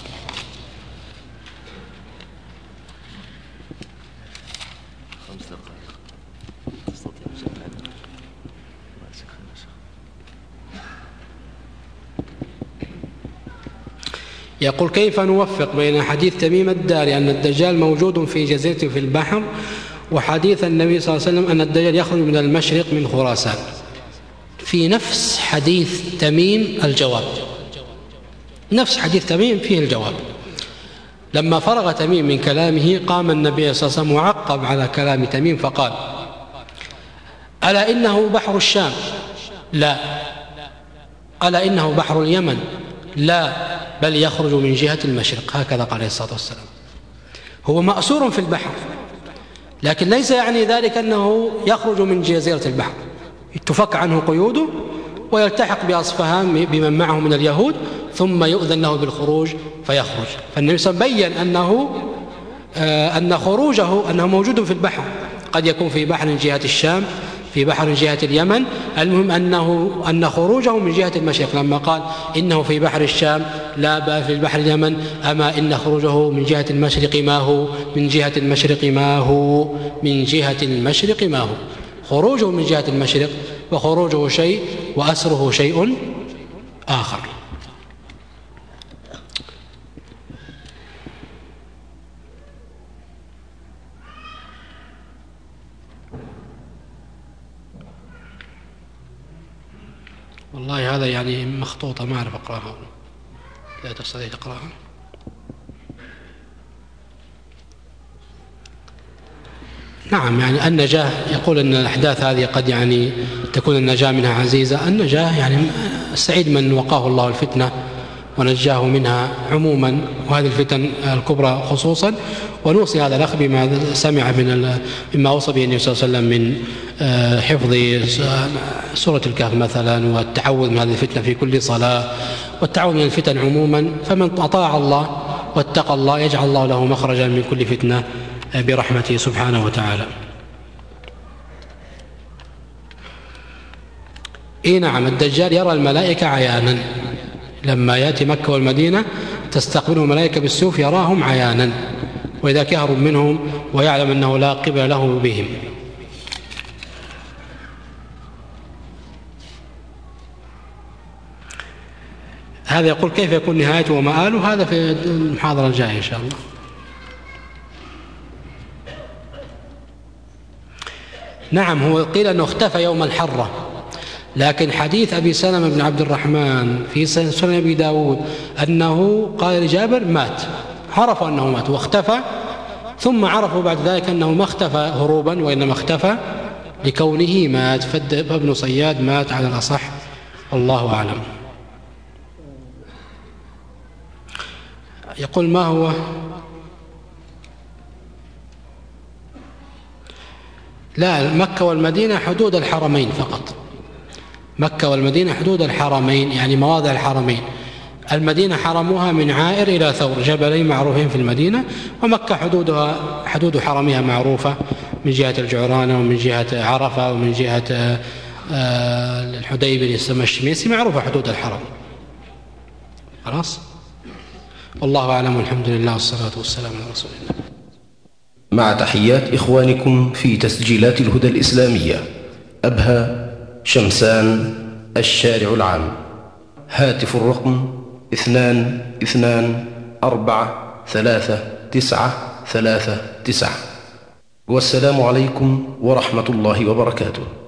C: يقول: كيف نوفق بين حديث تميم الداري أن الدجال موجود في جزيرة في البحر وحديث النبي صلى الله عليه وسلم أن الدجال يخرج من المشرق من خراسان؟ في نفس حديث تميم الجواب، نفس حديث تميم فيه الجواب. لما فرغ تميم من كلامه قام النبي صلى الله عليه وسلم وعقب على كلام تميم فقال: ألا إنه بحر الشام؟ لا. قال إنه بحر اليمن، لا بل يخرج من جهة المشرق، هكذا قال عليه الصلاة والسلام. هو مأسور في البحر، لكن ليس يعني ذلك أنه يخرج من جزيرة البحر، تفك عنه قيوده ويلتحق بأصفهان بمن معه من اليهود، ثم يؤذن له بالخروج فيخرج. فالنبي صلى الله عليه وسلم بيّن أنه آه أن خروجه أنه موجود في البحر، قد يكون في بحر من جهة الشام، في بحر من جهة اليمن، المهم أنه أن خروجه من جهة المشرق، لما قال إنه في بحر الشام لا بل في البحر اليمن، أما إن خروجه من جهة المشرق ما هو من جهة المشرق ما هو من جهة المشرق ما هو خروجه من جهة المشرق، وخروجه شيء وأسره شيء آخر. والله هذا يعني مخطوطة ما أعرف أقرأها، لا تستطيع تقرأها. نعم، يعني النجاة، يقول أن الأحداث هذه قد يعني تكون النجاة منها عزيزة. النجاة يعني السعيد من وقاه الله الفتنة ونجاه منها عموما، وهذه الفتن الكبرى خصوصا. ونوصي هذا الأخ بما سمع من مما أوصى به النبي صلى الله عليه وسلم من حفظ سورة الكهف مثلا، والتعوذ من هذه الفتنة في كل صلاة، والتعوذ من الفتن عموما. فمن أطاع الله واتقى الله يجعل الله له مخرجا من كل فتنة برحمته سبحانه وتعالى. إيه نعم، الدجال يرى الملائكة عيانا، لما يأتي مكة والمدينة تستقبله الملائكة بالسيوف يراهم عيانا، وإذا يهرب منهم ويعلم أنه لا قبل له بهم. هذا يقول كيف يكون نهايته ومآله؟ هذا في المحاضرة الجاية إن شاء الله. نعم، هو قيل أنه اختفى يوم الحرة، لكن حديث أبي سلمة بن عبد الرحمن في سنن أبي داود أنه قال لجابر مات، عرفوا أنه مات واختفى، ثم عرفوا بعد ذلك أنه ما اختفى هروبا وإنما اختفى لكونه مات. فابن صياد مات على الأصح، والله أعلم. يقول ما هو لا مكة والمدينة حدود الحرمين فقط، مكة والمدينة حدود الحرمين، يعني مواضع الحرمين. المدينة حرمها من عائر إلى ثور، جبلين معروفين في المدينة، ومكة حدودها حدود حرمها معروفة من جهة الجعرانة ومن جهة عرفة ومن جهة الحديبية السماء الشميسي، معروفة حدود الحرم. خلاص، والله أعلم، والحمد لله والصلاة والسلام على رسول الله.
A: مع تحيات إخوانكم في تسجيلات الهدى الإسلامية، أبها شمسان، الشارع العام. هاتف الرقم اثنان اثنان أربعة ثلاثة تسعة ثلاثة تسعة. والسلام عليكم ورحمة الله وبركاته.